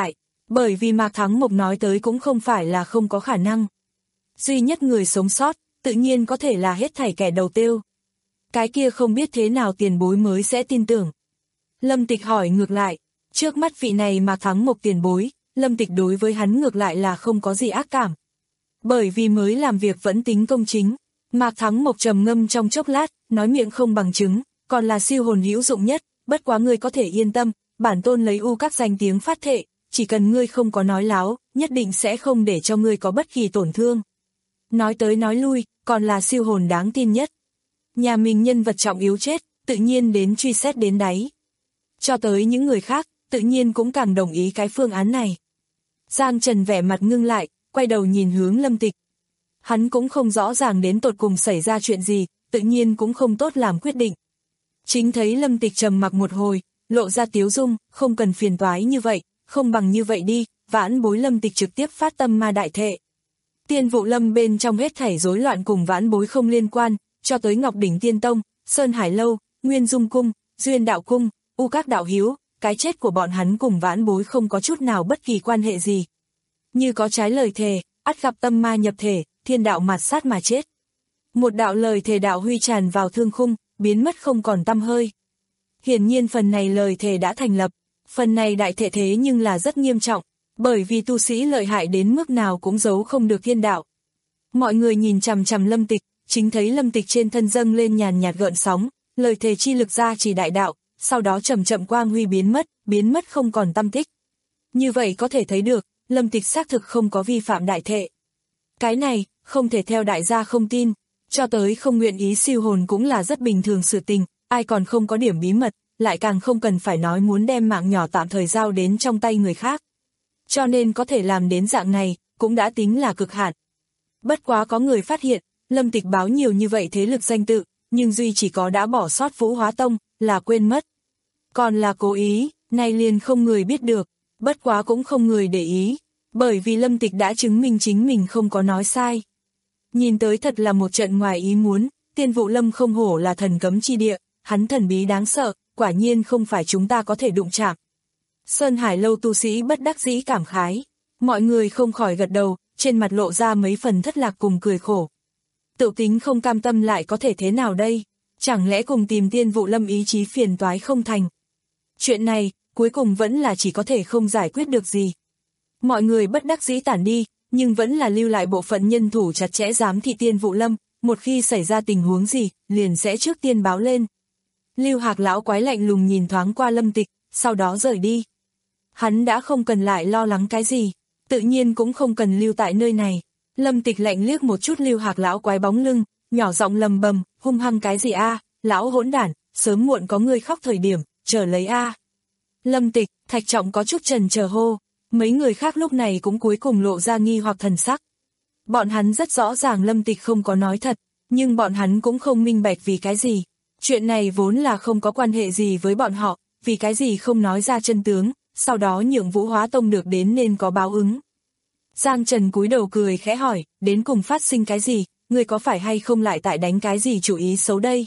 Bởi vì Mạc Thắng Mộc nói tới cũng không phải là không có khả năng. Duy nhất người sống sót, tự nhiên có thể là hết thảy kẻ đầu tiêu. Cái kia không biết thế nào tiền bối mới sẽ tin tưởng. Lâm Tịch hỏi ngược lại, trước mắt vị này Mạc Thắng Mộc tiền bối, Lâm Tịch đối với hắn ngược lại là không có gì ác cảm. Bởi vì mới làm việc vẫn tính công chính. Mạc Thắng Mộc trầm ngâm trong chốc lát, nói miệng không bằng chứng, còn là siêu hồn hữu dụng nhất, bất quá ngươi có thể yên tâm, bản tôn lấy u các danh tiếng phát thệ, chỉ cần ngươi không có nói láo, nhất định sẽ không để cho ngươi có bất kỳ tổn thương. Nói tới nói lui, còn là siêu hồn đáng tin nhất. Nhà mình nhân vật trọng yếu chết, tự nhiên đến truy xét đến đáy. Cho tới những người khác, tự nhiên cũng càng đồng ý cái phương án này. Giang Trần vẻ mặt ngưng lại, quay đầu nhìn hướng Lâm Tịch. Hắn cũng không rõ ràng đến tột cùng xảy ra chuyện gì, tự nhiên cũng không tốt làm quyết định. Chính thấy Lâm Tịch trầm mặc một hồi, lộ ra tiếu dung, không cần phiền toái như vậy, không bằng như vậy đi, vãn bối Lâm Tịch trực tiếp phát tâm ma đại thệ. Tiên vụ lâm bên trong hết thảy rối loạn cùng vãn bối không liên quan, cho tới Ngọc Đỉnh Tiên Tông, Sơn Hải Lâu, Nguyên Dung Cung, Duyên Đạo Cung, U Các Đạo Hiếu, cái chết của bọn hắn cùng vãn bối không có chút nào bất kỳ quan hệ gì. Như có trái lời thề, ắt gặp tâm ma nhập thể, thiên đạo mạt sát mà chết. Một đạo lời thề đạo huy tràn vào thương khung, biến mất không còn tăm hơi. Hiển nhiên phần này lời thề đã thành lập, phần này đại thệ thế nhưng là rất nghiêm trọng, bởi vì tu sĩ lợi hại đến mức nào cũng giấu không được thiên đạo. Mọi người nhìn chằm chằm Lâm Tịch, chính thấy Lâm Tịch trên thân dâng lên nhàn nhạt gợn sóng, lời thề chi lực ra chỉ đại đạo, sau đó chậm chậm quang huy biến mất, biến mất không còn tăm tích. Như vậy có thể thấy được, Lâm Tịch xác thực không có vi phạm đại thệ. Cái này, không thể theo đại gia không tin, cho tới không nguyện ý siêu hồn cũng là rất bình thường sự tình, ai còn không có điểm bí mật, lại càng không cần phải nói muốn đem mạng nhỏ tạm thời giao đến trong tay người khác. Cho nên có thể làm đến dạng này, cũng đã tính là cực hạn. Bất quá có người phát hiện, Lâm Tịch báo nhiều như vậy thế lực danh tự, nhưng duy chỉ có đã bỏ sót Vũ Hóa Tông, là quên mất. Còn là cố ý, nay liền không người biết được, bất quá cũng không người để ý, bởi vì Lâm Tịch đã chứng minh chính mình không có nói sai. Nhìn tới thật là một trận ngoài ý muốn, Tiên Vụ Lâm không hổ là thần cấm chi địa, hắn thần bí đáng sợ, quả nhiên không phải chúng ta có thể đụng chạm. Sơn Hải Lâu tu sĩ bất đắc dĩ cảm khái, mọi người không khỏi gật đầu, trên mặt lộ ra mấy phần thất lạc cùng cười khổ. Tự tính không cam tâm lại có thể thế nào đây, chẳng lẽ cùng tìm Tiên Vụ Lâm ý chí phiền toái không thành. Chuyện này, cuối cùng vẫn là chỉ có thể không giải quyết được gì. Mọi người bất đắc dĩ tản đi, nhưng vẫn là lưu lại bộ phận nhân thủ chặt chẽ giám thị Tiên Vụ Lâm, một khi xảy ra tình huống gì, liền sẽ trước tiên báo lên. Lưu Hạc lão quái lạnh lùng nhìn thoáng qua Lâm Tịch, sau đó rời đi. Hắn đã không cần lại lo lắng cái gì, tự nhiên cũng không cần lưu tại nơi này. Lâm Tịch lạnh liếc một chút Lưu Hạc lão quái bóng lưng, nhỏ giọng lầm bầm, hung hăng cái gì a, lão hỗn đản, sớm muộn có người khóc thời điểm, chờ lấy a. Lâm Tịch, Thạch Trọng có chút chần chờ hô, mấy người khác lúc này cũng cuối cùng lộ ra nghi hoặc thần sắc. Bọn hắn rất rõ ràng Lâm Tịch không có nói thật, nhưng bọn hắn cũng không minh bạch vì cái gì. Chuyện này vốn là không có quan hệ gì với bọn họ, vì cái gì không nói ra chân tướng, sau đó nhượng Vũ Hóa Tông được đến nên có báo ứng. Giang Trần cúi đầu cười khẽ hỏi, đến cùng phát sinh cái gì, người có phải hay không lại tại đánh cái gì chủ ý xấu đây?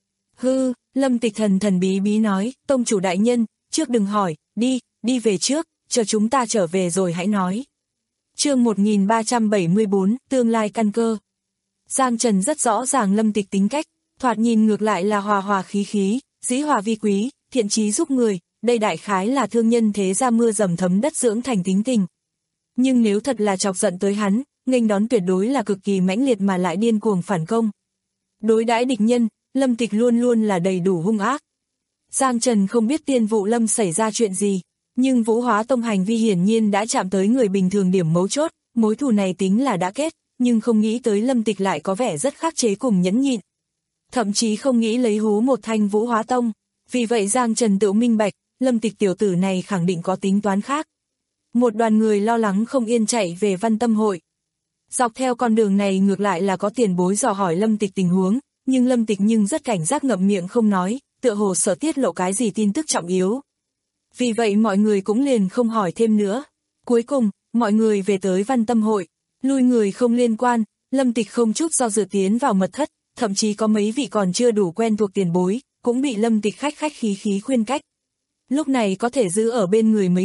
Hư, Lâm Tịch thần thần bí bí nói, tông chủ đại nhân, trước đừng hỏi, đi, đi về trước, chờ chúng ta trở về rồi hãy nói. Chương một nghìn ba trăm bảy mươi tư, tương lai căn cơ. Giang Trần rất rõ ràng Lâm Tịch tính cách, thoạt nhìn ngược lại là hòa hòa khí khí, dĩ hòa vi quý, thiện chí giúp người, đây đại khái là thương nhân thế ra mưa dầm thấm đất dưỡng thành tính tình. Nhưng nếu thật là chọc giận tới hắn, nghênh đón tuyệt đối là cực kỳ mãnh liệt mà lại điên cuồng phản công. Đối đãi địch nhân, Lâm Tịch luôn luôn là đầy đủ hung ác. Giang Trần không biết Tiên Vụ Lâm xảy ra chuyện gì, nhưng Vũ Hóa Tông hành vi hiển nhiên đã chạm tới người bình thường điểm mấu chốt, mối thù này tính là đã kết, nhưng không nghĩ tới Lâm Tịch lại có vẻ rất khắc chế cùng nhẫn nhịn. Thậm chí không nghĩ lấy hú một thanh Vũ Hóa Tông, vì vậy Giang Trần tự minh bạch, Lâm Tịch tiểu tử này khẳng định có tính toán khác. Một đoàn người lo lắng không yên chạy về Văn Tâm hội. Dọc theo con đường này ngược lại là có tiền bối dò hỏi Lâm Tịch tình huống, nhưng Lâm Tịch nhưng rất cảnh giác ngậm miệng không nói, tựa hồ sợ tiết lộ cái gì tin tức trọng yếu. Vì vậy mọi người cũng liền không hỏi thêm nữa. Cuối cùng, mọi người về tới Văn Tâm hội, lui người không liên quan, Lâm Tịch không chút do dự tiến vào mật thất, thậm chí có mấy vị còn chưa đủ quen thuộc tiền bối, cũng bị Lâm Tịch khách khách khí khí khuyên cách. Lúc này có thể giữ ở bên người mấy người,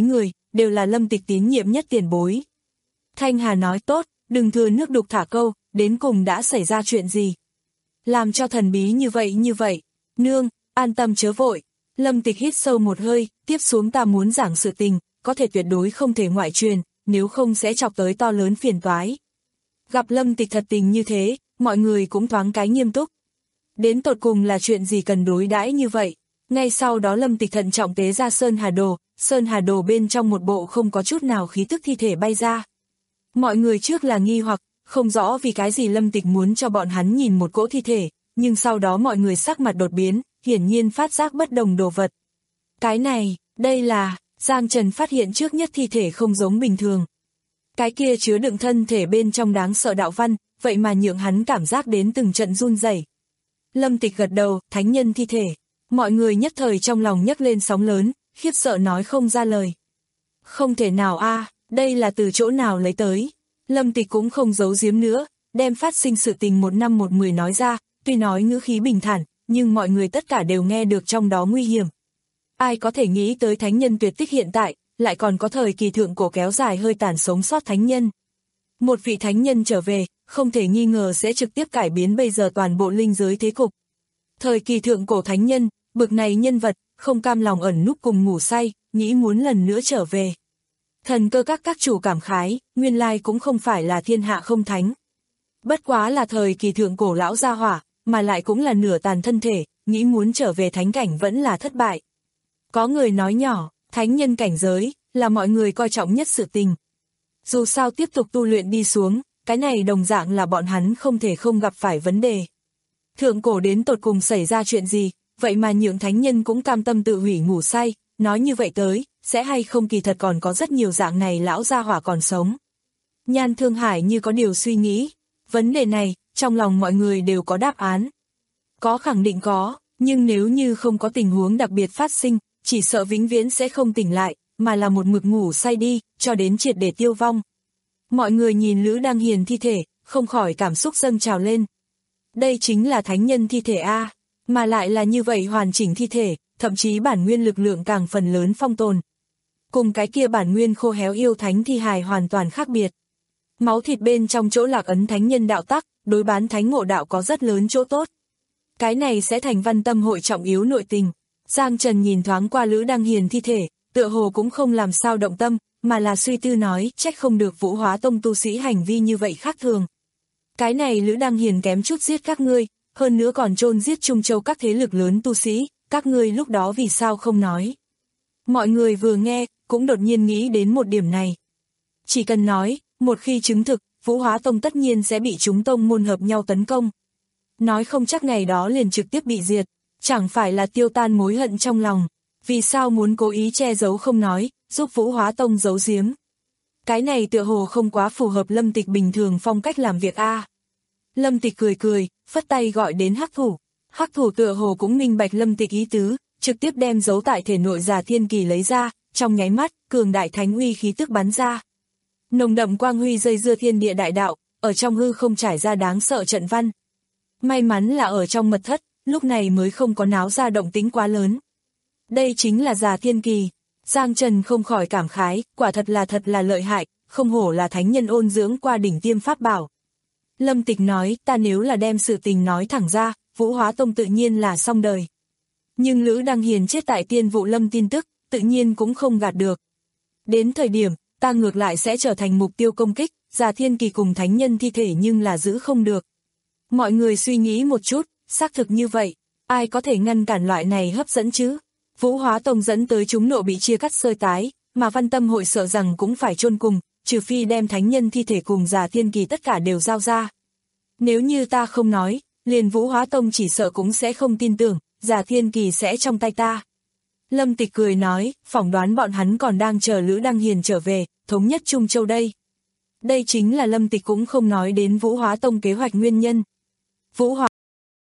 đều là Lâm Tịch tín nhiệm nhất tiền bối. Thanh Hà nói tốt, đừng thừa nước đục thả câu, đến cùng đã xảy ra chuyện gì. Làm cho thần bí như vậy như vậy, nương, an tâm chớ vội. Lâm Tịch hít sâu một hơi, tiếp xuống ta muốn giảng sự tình, có thể tuyệt đối không thể ngoại truyền, nếu không sẽ chọc tới to lớn phiền toái. Gặp Lâm Tịch thật tình như thế, mọi người cũng thoáng cái nghiêm túc. Đến tột cùng là chuyện gì cần đối đãi như vậy? Ngay sau đó Lâm Tịch thận trọng tế ra Sơn Hà Đồ, Sơn Hà Đồ bên trong một bộ không có chút nào khí tức thi thể bay ra. Mọi người trước là nghi hoặc, không rõ vì cái gì Lâm Tịch muốn cho bọn hắn nhìn một cỗ thi thể, nhưng sau đó mọi người sắc mặt đột biến, hiển nhiên phát giác bất đồng đồ vật. Cái này, đây là, Giang Trần phát hiện trước nhất thi thể không giống bình thường. Cái kia chứa đựng thân thể bên trong đáng sợ đạo văn, vậy mà nhượng hắn cảm giác đến từng trận run rẩy. Lâm Tịch gật đầu, thánh nhân thi thể. Mọi người nhất thời trong lòng nhấc lên sóng lớn, khiếp sợ nói không ra lời. Không thể nào a, đây là từ chỗ nào lấy tới. Lâm Tịch cũng không giấu giếm nữa, đem phát sinh sự tình một năm một mười nói ra, tuy nói ngữ khí bình thản, nhưng mọi người tất cả đều nghe được trong đó nguy hiểm. Ai có thể nghĩ tới thánh nhân tuyệt tích hiện tại, lại còn có thời kỳ thượng cổ kéo dài hơi tàn sống sót thánh nhân. Một vị thánh nhân trở về, không thể nghi ngờ sẽ trực tiếp cải biến bây giờ toàn bộ linh giới thế cục. Thời kỳ thượng cổ thánh nhân, bực này nhân vật, không cam lòng ẩn núp cùng ngủ say, nghĩ muốn lần nữa trở về. Thần cơ các các chủ cảm khái, nguyên lai cũng không phải là thiên hạ không thánh. Bất quá là thời kỳ thượng cổ lão gia hỏa, mà lại cũng là nửa tàn thân thể, nghĩ muốn trở về thánh cảnh vẫn là thất bại. Có người nói nhỏ, thánh nhân cảnh giới, là mọi người coi trọng nhất sự tình. Dù sao tiếp tục tu luyện đi xuống, cái này đồng dạng là bọn hắn không thể không gặp phải vấn đề. Thượng cổ đến tột cùng xảy ra chuyện gì, vậy mà nhượng thánh nhân cũng cam tâm tự hủy ngủ say, nói như vậy tới, sẽ hay không kỳ thật còn có rất nhiều dạng này lão gia hỏa còn sống. Nhan Thương Hải như có điều suy nghĩ, vấn đề này, trong lòng mọi người đều có đáp án. Có khẳng định có, nhưng nếu như không có tình huống đặc biệt phát sinh, chỉ sợ vĩnh viễn sẽ không tỉnh lại, mà là một mực ngủ say đi, cho đến triệt để tiêu vong. Mọi người nhìn Lữ Đăng Hiền thi thể, không khỏi cảm xúc dâng trào lên. Đây chính là thánh nhân thi thể A, mà lại là như vậy hoàn chỉnh thi thể, thậm chí bản nguyên lực lượng càng phần lớn phong tồn. Cùng cái kia bản nguyên khô héo yêu thánh thi hài hoàn toàn khác biệt. Máu thịt bên trong chỗ lạc ấn thánh nhân đạo tắc, đối bán thánh ngộ đạo có rất lớn chỗ tốt. Cái này sẽ thành văn tâm hội trọng yếu nội tình. Giang Trần nhìn thoáng qua Lữ Đăng Hiền thi thể, tựa hồ cũng không làm sao động tâm, mà là suy tư nói, trách không được Vũ Hóa Tông tu sĩ hành vi như vậy khác thường. Cái này Lữ Đăng Hiền kém chút giết các ngươi, hơn nữa còn chôn giết Trung Châu các thế lực lớn tu sĩ, các ngươi lúc đó vì sao không nói. Mọi người vừa nghe, cũng đột nhiên nghĩ đến một điểm này. Chỉ cần nói, một khi chứng thực, Vũ Hóa Tông tất nhiên sẽ bị chúng tông môn hợp nhau tấn công. Nói không chắc ngày đó liền trực tiếp bị diệt, chẳng phải là tiêu tan mối hận trong lòng. Vì sao muốn cố ý che giấu không nói, giúp Vũ Hóa Tông giấu giếm. Cái này tựa hồ không quá phù hợp Lâm Tịch bình thường phong cách làm việc a. Lâm Tịch cười cười, phất tay gọi đến Hắc Thủ. Hắc Thủ tựa hồ cũng minh bạch Lâm Tịch ý tứ, trực tiếp đem giấu tại thể nội Già Thiên Kỳ lấy ra, trong nháy mắt, cường đại thánh uy khí tức bắn ra. Nồng đậm quang huy dây dưa thiên địa đại đạo, ở trong hư không trải ra đáng sợ trận văn. May mắn là ở trong mật thất, lúc này mới không có náo ra động tĩnh quá lớn. Đây chính là Già Thiên Kỳ. Giang Trần không khỏi cảm khái, quả thật là thật là lợi hại, không hổ là thánh nhân ôn dưỡng qua đỉnh tiêm pháp bảo. Lâm Tịch nói, ta nếu là đem sự tình nói thẳng ra, Vũ Hóa Tông tự nhiên là xong đời. Nhưng Lữ Đăng Hiền chết tại Tiên Vụ Lâm tin tức, tự nhiên cũng không gạt được. Đến thời điểm, ta ngược lại sẽ trở thành mục tiêu công kích, Già Thiên Kỳ cùng thánh nhân thi thể nhưng là giữ không được. Mọi người suy nghĩ một chút, xác thực như vậy, ai có thể ngăn cản loại này hấp dẫn chứ? Vũ Hóa Tông dẫn tới chúng nộ bị chia cắt sơi tái, mà Văn Tâm hội sợ rằng cũng phải chôn cùng, trừ phi đem thánh nhân thi thể cùng Già Thiên Kỳ tất cả đều giao ra. Nếu như ta không nói, liền Vũ Hóa Tông chỉ sợ cũng sẽ không tin tưởng, Già Thiên Kỳ sẽ trong tay ta. Lâm Tịch cười nói, phỏng đoán bọn hắn còn đang chờ Lữ Đăng Hiền trở về, thống nhất Trung Châu đây. Đây chính là Lâm Tịch cũng không nói đến Vũ Hóa Tông kế hoạch nguyên nhân. Vũ Hóa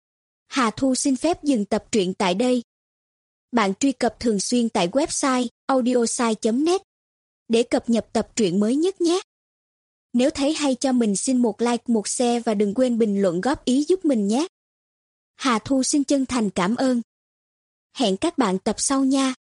Hà Thu xin phép dừng tập truyện tại đây. Bạn truy cập thường xuyên tại website audiosai chấm net để cập nhật tập truyện mới nhất nhé. Nếu thấy hay cho mình xin một like, một share và đừng quên bình luận góp ý giúp mình nhé. Hà Thu xin chân thành cảm ơn. Hẹn các bạn tập sau nha.